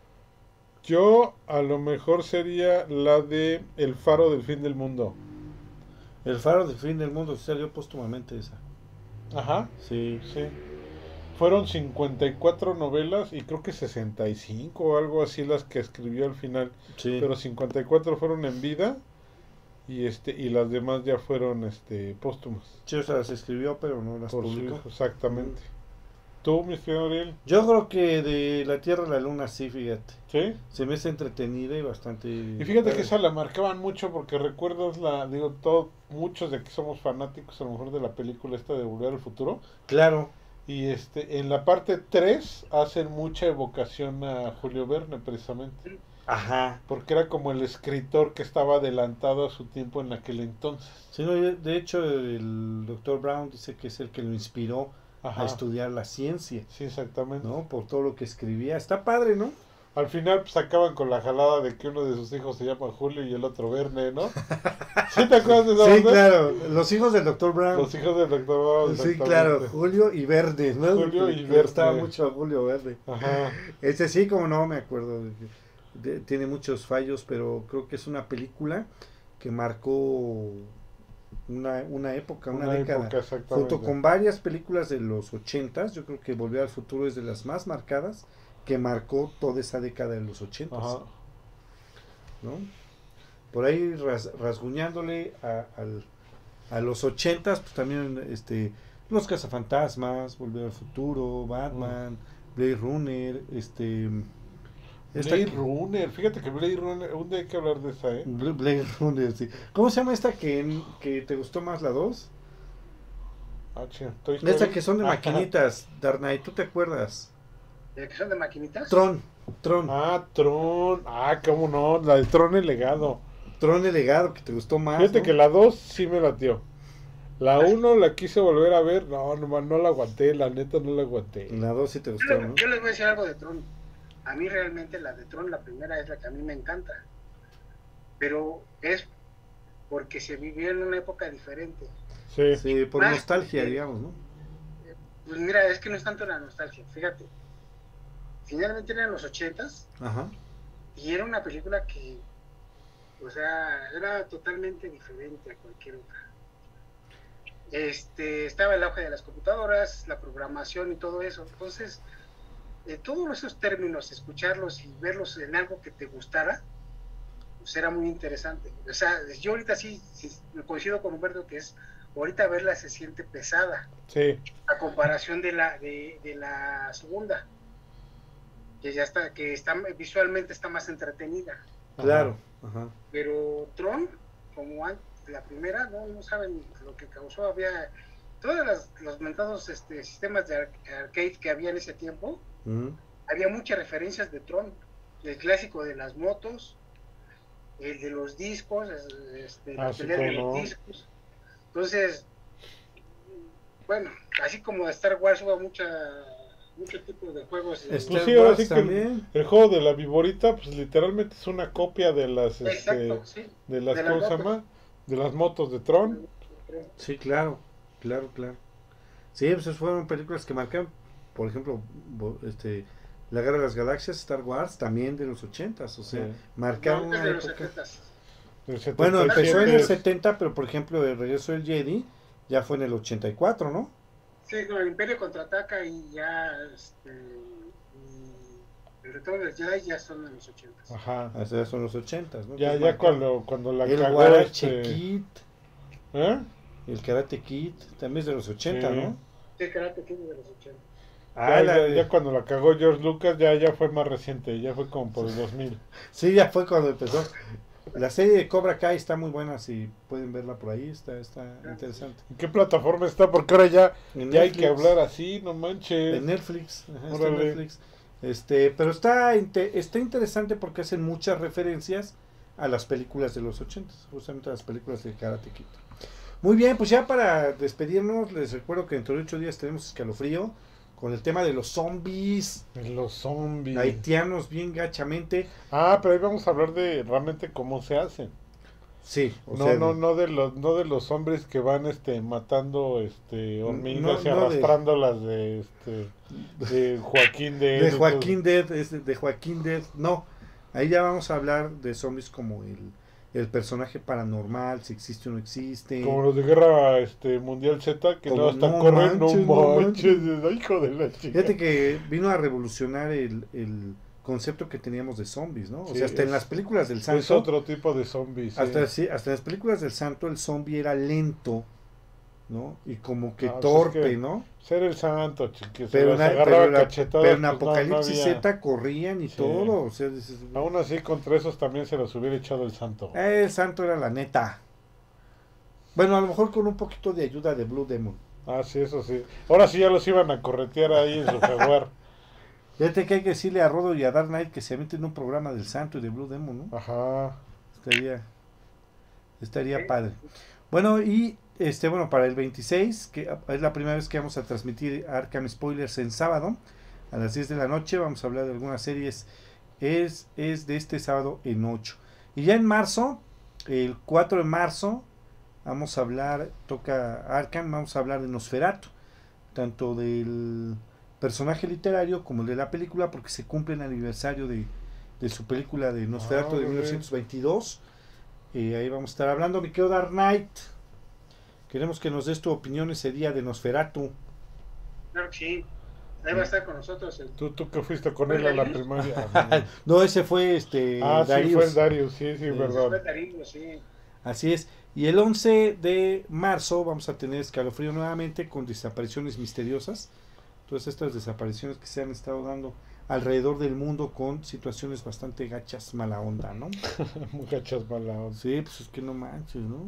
Yo a lo mejor sería la de El faro del fin del mundo. El faro del fin del mundo salió póstumamente esa. Ajá. Sí. Sí. Fueron cincuenta y cuatro novelas y creo que sesenta y cinco o algo así las que escribió al final. Sí. Pero cincuenta y cuatro fueron en vida y este y las demás ya fueron este póstumas. Sí, o sea, las escribió, pero no las Por su publicó. hijo, exactamente. ¿Tú, mi estimado Ariel? Yo creo que de la Tierra a la Luna sí, fíjate. ¿Sí? Se me hace entretenida y bastante... Y fíjate que esa la marcaban mucho porque recuerdas la, digo, todo, muchos de aquí somos fanáticos a lo mejor de la película esta de Volver al Futuro. Claro. Y este, en la parte tres hacen mucha evocación a Julio Verne precisamente. Ajá. Porque era como el escritor que estaba adelantado a su tiempo en aquel entonces. Sí, no, de hecho el doctor Brown dice que es el que lo inspiró Ajá. a estudiar la ciencia, Sí, exactamente. ¿no? Por todo lo que escribía. Está padre, ¿no? Al final pues acaban con la jalada de que uno de sus hijos se llama Julio y el otro Verne, ¿no? ¿Sí te acuerdas de eso? Sí, claro. Los hijos del doctor Brown. Los hijos del doctor Brown. Sí, claro. Julio y Verde, ¿no? Julio y Le Verde. gustaba mucho a Julio Verde. Ajá. Ese sí, como no, me acuerdo. De, tiene muchos fallos, pero creo que es una película que marcó una, una época, una, Una década. época, exactamente. Junto con varias películas de los ochentas, yo creo que Volver al Futuro es de las más marcadas, que marcó toda esa década de los ochentas. Ajá. ¿No? Por ahí ras, rasguñándole a, al, a los ochentas, pues también este, Los Cazafantasmas, Volver al Futuro, Batman, uh. Blade Runner, este... Blade Runner, fíjate que Blade Runner, un día hay que hablar de esa, ¿eh? Blade Runner, sí. ¿Cómo se llama esta que, que te gustó más, la dos? Ah, chido. Toy Esta Story. que son de Ah, maquinitas, Dark Knight, ¿tú te acuerdas? ¿De que son de maquinitas? Tron, Tron. Ah, Tron. Ah, cómo no, la de Tron el legado. Tron el legado, que te gustó más. Fíjate ¿no? que la dos sí me latió. La uno la quise volver a ver, no, no, no la aguanté, la neta no la aguanté. La dos sí te gustó, yo, ¿no? Yo les voy a decir algo de Tron. A mí realmente la de Tron, la primera, es la que a mí me encanta. Pero es porque se vivió en una época diferente. Sí, sí por Más, nostalgia, eh, digamos, ¿no? Pues mira, es que no es tanto la nostalgia, fíjate. Finalmente eran los ochentas. Ajá. Y era una película que, o sea, era totalmente diferente a cualquier otra. Este, estaba el auge de las computadoras, la programación y todo eso. Entonces, eh, todos esos términos, escucharlos y verlos en algo que te gustara, pues era muy interesante. O sea, yo ahorita sí, sí coincido con Humberto que es, ahorita verla se siente pesada, Sí, a comparación de la, de, de la segunda, que ya está, que está visualmente está más entretenida. Claro. Ajá. Pero Tron, como an- la primera, no, no saben lo que causó. Había todos las, los mentados este, sistemas de ar- arcade que había en ese tiempo, Mm. había muchas referencias de Tron, el clásico de las motos, el de los discos, este, la Ah, sí, pelea de cómo los no. discos. Entonces, bueno, así como de Star Wars hubo mucha, mucho tipo de juegos. eh, Star Pues sí, ahora Wars sí que el, también. el juego de la viborita, pues literalmente es una copia de las, este, Exacto, sí. de las, De las ¿cómo se motos. llama? De las motos de Tron. Sí, claro, claro, claro. Sí, pues esas fueron películas que marcaron, por ejemplo, bo- este, La Guerra de las Galaxias, Star Wars, también de los ochentas, o sea, Sí. marcaron No, es una de los época. setentas. Del Bueno, empezó en el setenta y siete. setenta, pero por ejemplo, el regreso del Jedi ya fue en el ochenta y cuatro, ¿no? Sí, con el Imperio contraataca y ya este, y el retorno del Jedi ya son en los ochentas. Ajá. O sea, son los ochentas, ¿no? Ya, Entonces ya marcaron cuando, cuando la el cagó Guarache este... Kid, ¿Eh? el Karate Kid, también es de los ochenta, Sí. ¿no? Sí, Karate Kid de los ochenta. Ah, Ya, la ya, de- ya cuando la cagó George Lucas ya, ya fue más reciente, ya fue como por el dos mil. Sí, ya fue cuando empezó. La serie de Cobra Kai está muy buena, si pueden verla por ahí, está, está interesante. ¿En qué plataforma está? Porque ahora ya, En ya hay Netflix. que hablar así, no manches. En Netflix, ajá, está en Órale. Netflix. Este, pero está, inte- está interesante porque hacen muchas referencias a las películas de los ochentas, justamente a las películas de Karate Kid. Muy bien, pues ya para despedirnos, les recuerdo que dentro de ocho días tenemos Escalofrío con el tema de los zombies Los zombies. haitianos bien gachamente. Ah, pero ahí vamos a hablar de realmente cómo se hacen. Sí, o No, sea, no, no de los, no de los hombres que van este matando este hormigas No, y no de- arrastrándolas de este de Joaquín de de Joaquín Dead, es de Joaquín Dead, no, ahí ya vamos a hablar de zombies como el, el personaje paranormal, si existe o no existe. como los de Guerra este Mundial Z que Como no hasta no corren, no manches, no manches, hijo de la chica. Fíjate que vino a revolucionar el, el concepto que teníamos de zombies, ¿no? O Sí, sea, hasta es- en las películas del Es santo, otro tipo de zombies. sí. hasta, sí, hasta en las películas del santo el zombie era lento, ¿no? Y como que Ah, pues torpe, es que ¿no? Ser el santo, chique, se Pero, las na- agarraba pero, la- cachetadas, pero en pues, no- no Apocalipsis había- Z corrían y Sí. todo, o sea, dices, Aún así, contra esos también se los hubiera echado el santo. eh, el santo era la neta. Bueno, a lo mejor con un poquito de ayuda de Blue Demon. Ah, sí, eso sí. Ahora sí ya los iban a corretear ahí en su jaguar. Fíjate que hay que decirle a Rodo y a Dark Knight que se meten en un programa del santo y de Blue Demon, ¿no? Ajá. Estaría, estaría padre. Bueno, y este, bueno, para el veintiséis, que es la primera vez que vamos a transmitir Arkham Spoilers en sábado, a las diez de la noche, vamos a hablar de algunas series, es, es de este sábado en ocho. Y ya en marzo, el cuatro de marzo, vamos a hablar, toca Arkham, vamos a hablar de Nosferatu, tanto del personaje literario como el de la película, porque se cumple el aniversario de, de su película de Nosferatu Ah, de muy mil novecientos veintidós. Eh, ahí vamos a estar hablando. Mi querido Dark Knight, queremos que nos des tu opinión ese día de Nosferatu. Claro que sí. Ahí va a estar con nosotros el Tú, tú que fuiste con él a la primaria. No, ese fue este ah, sí, Darius. fue el Darius, sí, sí, Sí. verdad. fue Darío, sí. Así es. Y el once de marzo vamos a tener Escalofrío nuevamente con desapariciones misteriosas. Todas estas desapariciones que se han estado dando alrededor del mundo con situaciones bastante gachas, mala onda, ¿no? Muchachas mala onda. Sí, pues es que no manches, ¿no?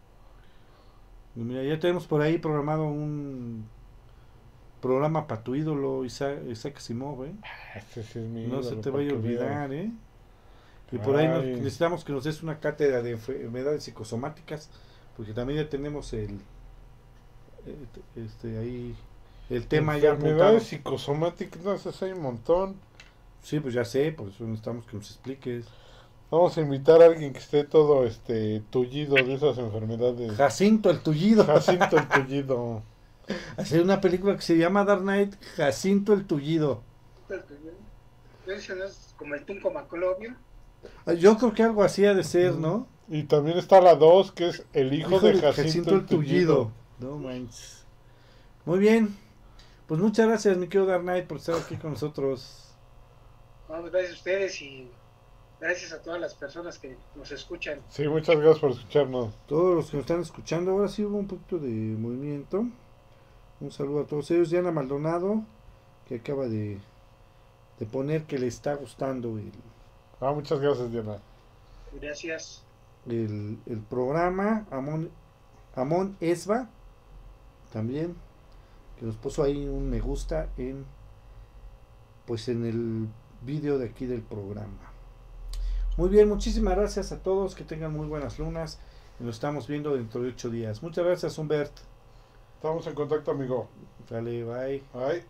Y mira, ya tenemos por ahí programado un programa para tu ídolo, Isaac, Isaac Asimov, ¿eh? Este sí es mi No se ídolo, te vaya a para que olvidar, ¿eh? Y por ahí nos- Ay. necesitamos que nos des una cátedra de enfermedades psicosomáticas, porque también ya tenemos el eh, este ahí el tema ya apuntado. Enfermedades psicosomáticas, no sé, hay un montón. Sí, pues ya sé, por eso necesitamos que nos expliques. Vamos a invitar a alguien que esté todo este tullido de esas enfermedades. Jacinto el Tullido. Jacinto el tullido. Hacer una película que se llama Dark Knight, Jacinto el Tullido. Eso no es como el Tunco Maclovio. Yo creo que algo así ha de ser, ¿no? Y también está la dos, que es el hijo, Hijo de de Jacinto, el tullido. No manches. Muy bien. Pues muchas gracias, mi querido Dark Knight, por estar aquí con nosotros. Vamos, gracias a ustedes y gracias a todas las personas que nos escuchan. Sí, muchas gracias por escucharnos. Todos los que nos están escuchando, ahora sí hubo un poquito de movimiento. Un saludo a todos ellos. Diana Maldonado, que acaba de, de poner que le está gustando el, Ah, muchas gracias, Diana. Gracias. el, el programa. Amón, Amón Esba, también, que nos puso ahí un me gusta en, pues en el vídeo de aquí del programa. Muy bien, muchísimas gracias a todos, que tengan muy buenas lunas. Y nos estamos viendo dentro de ocho días. Muchas gracias, Humbert. Estamos en contacto, amigo. Dale, bye. Bye.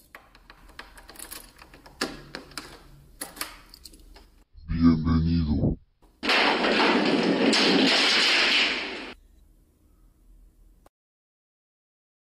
Bienvenido.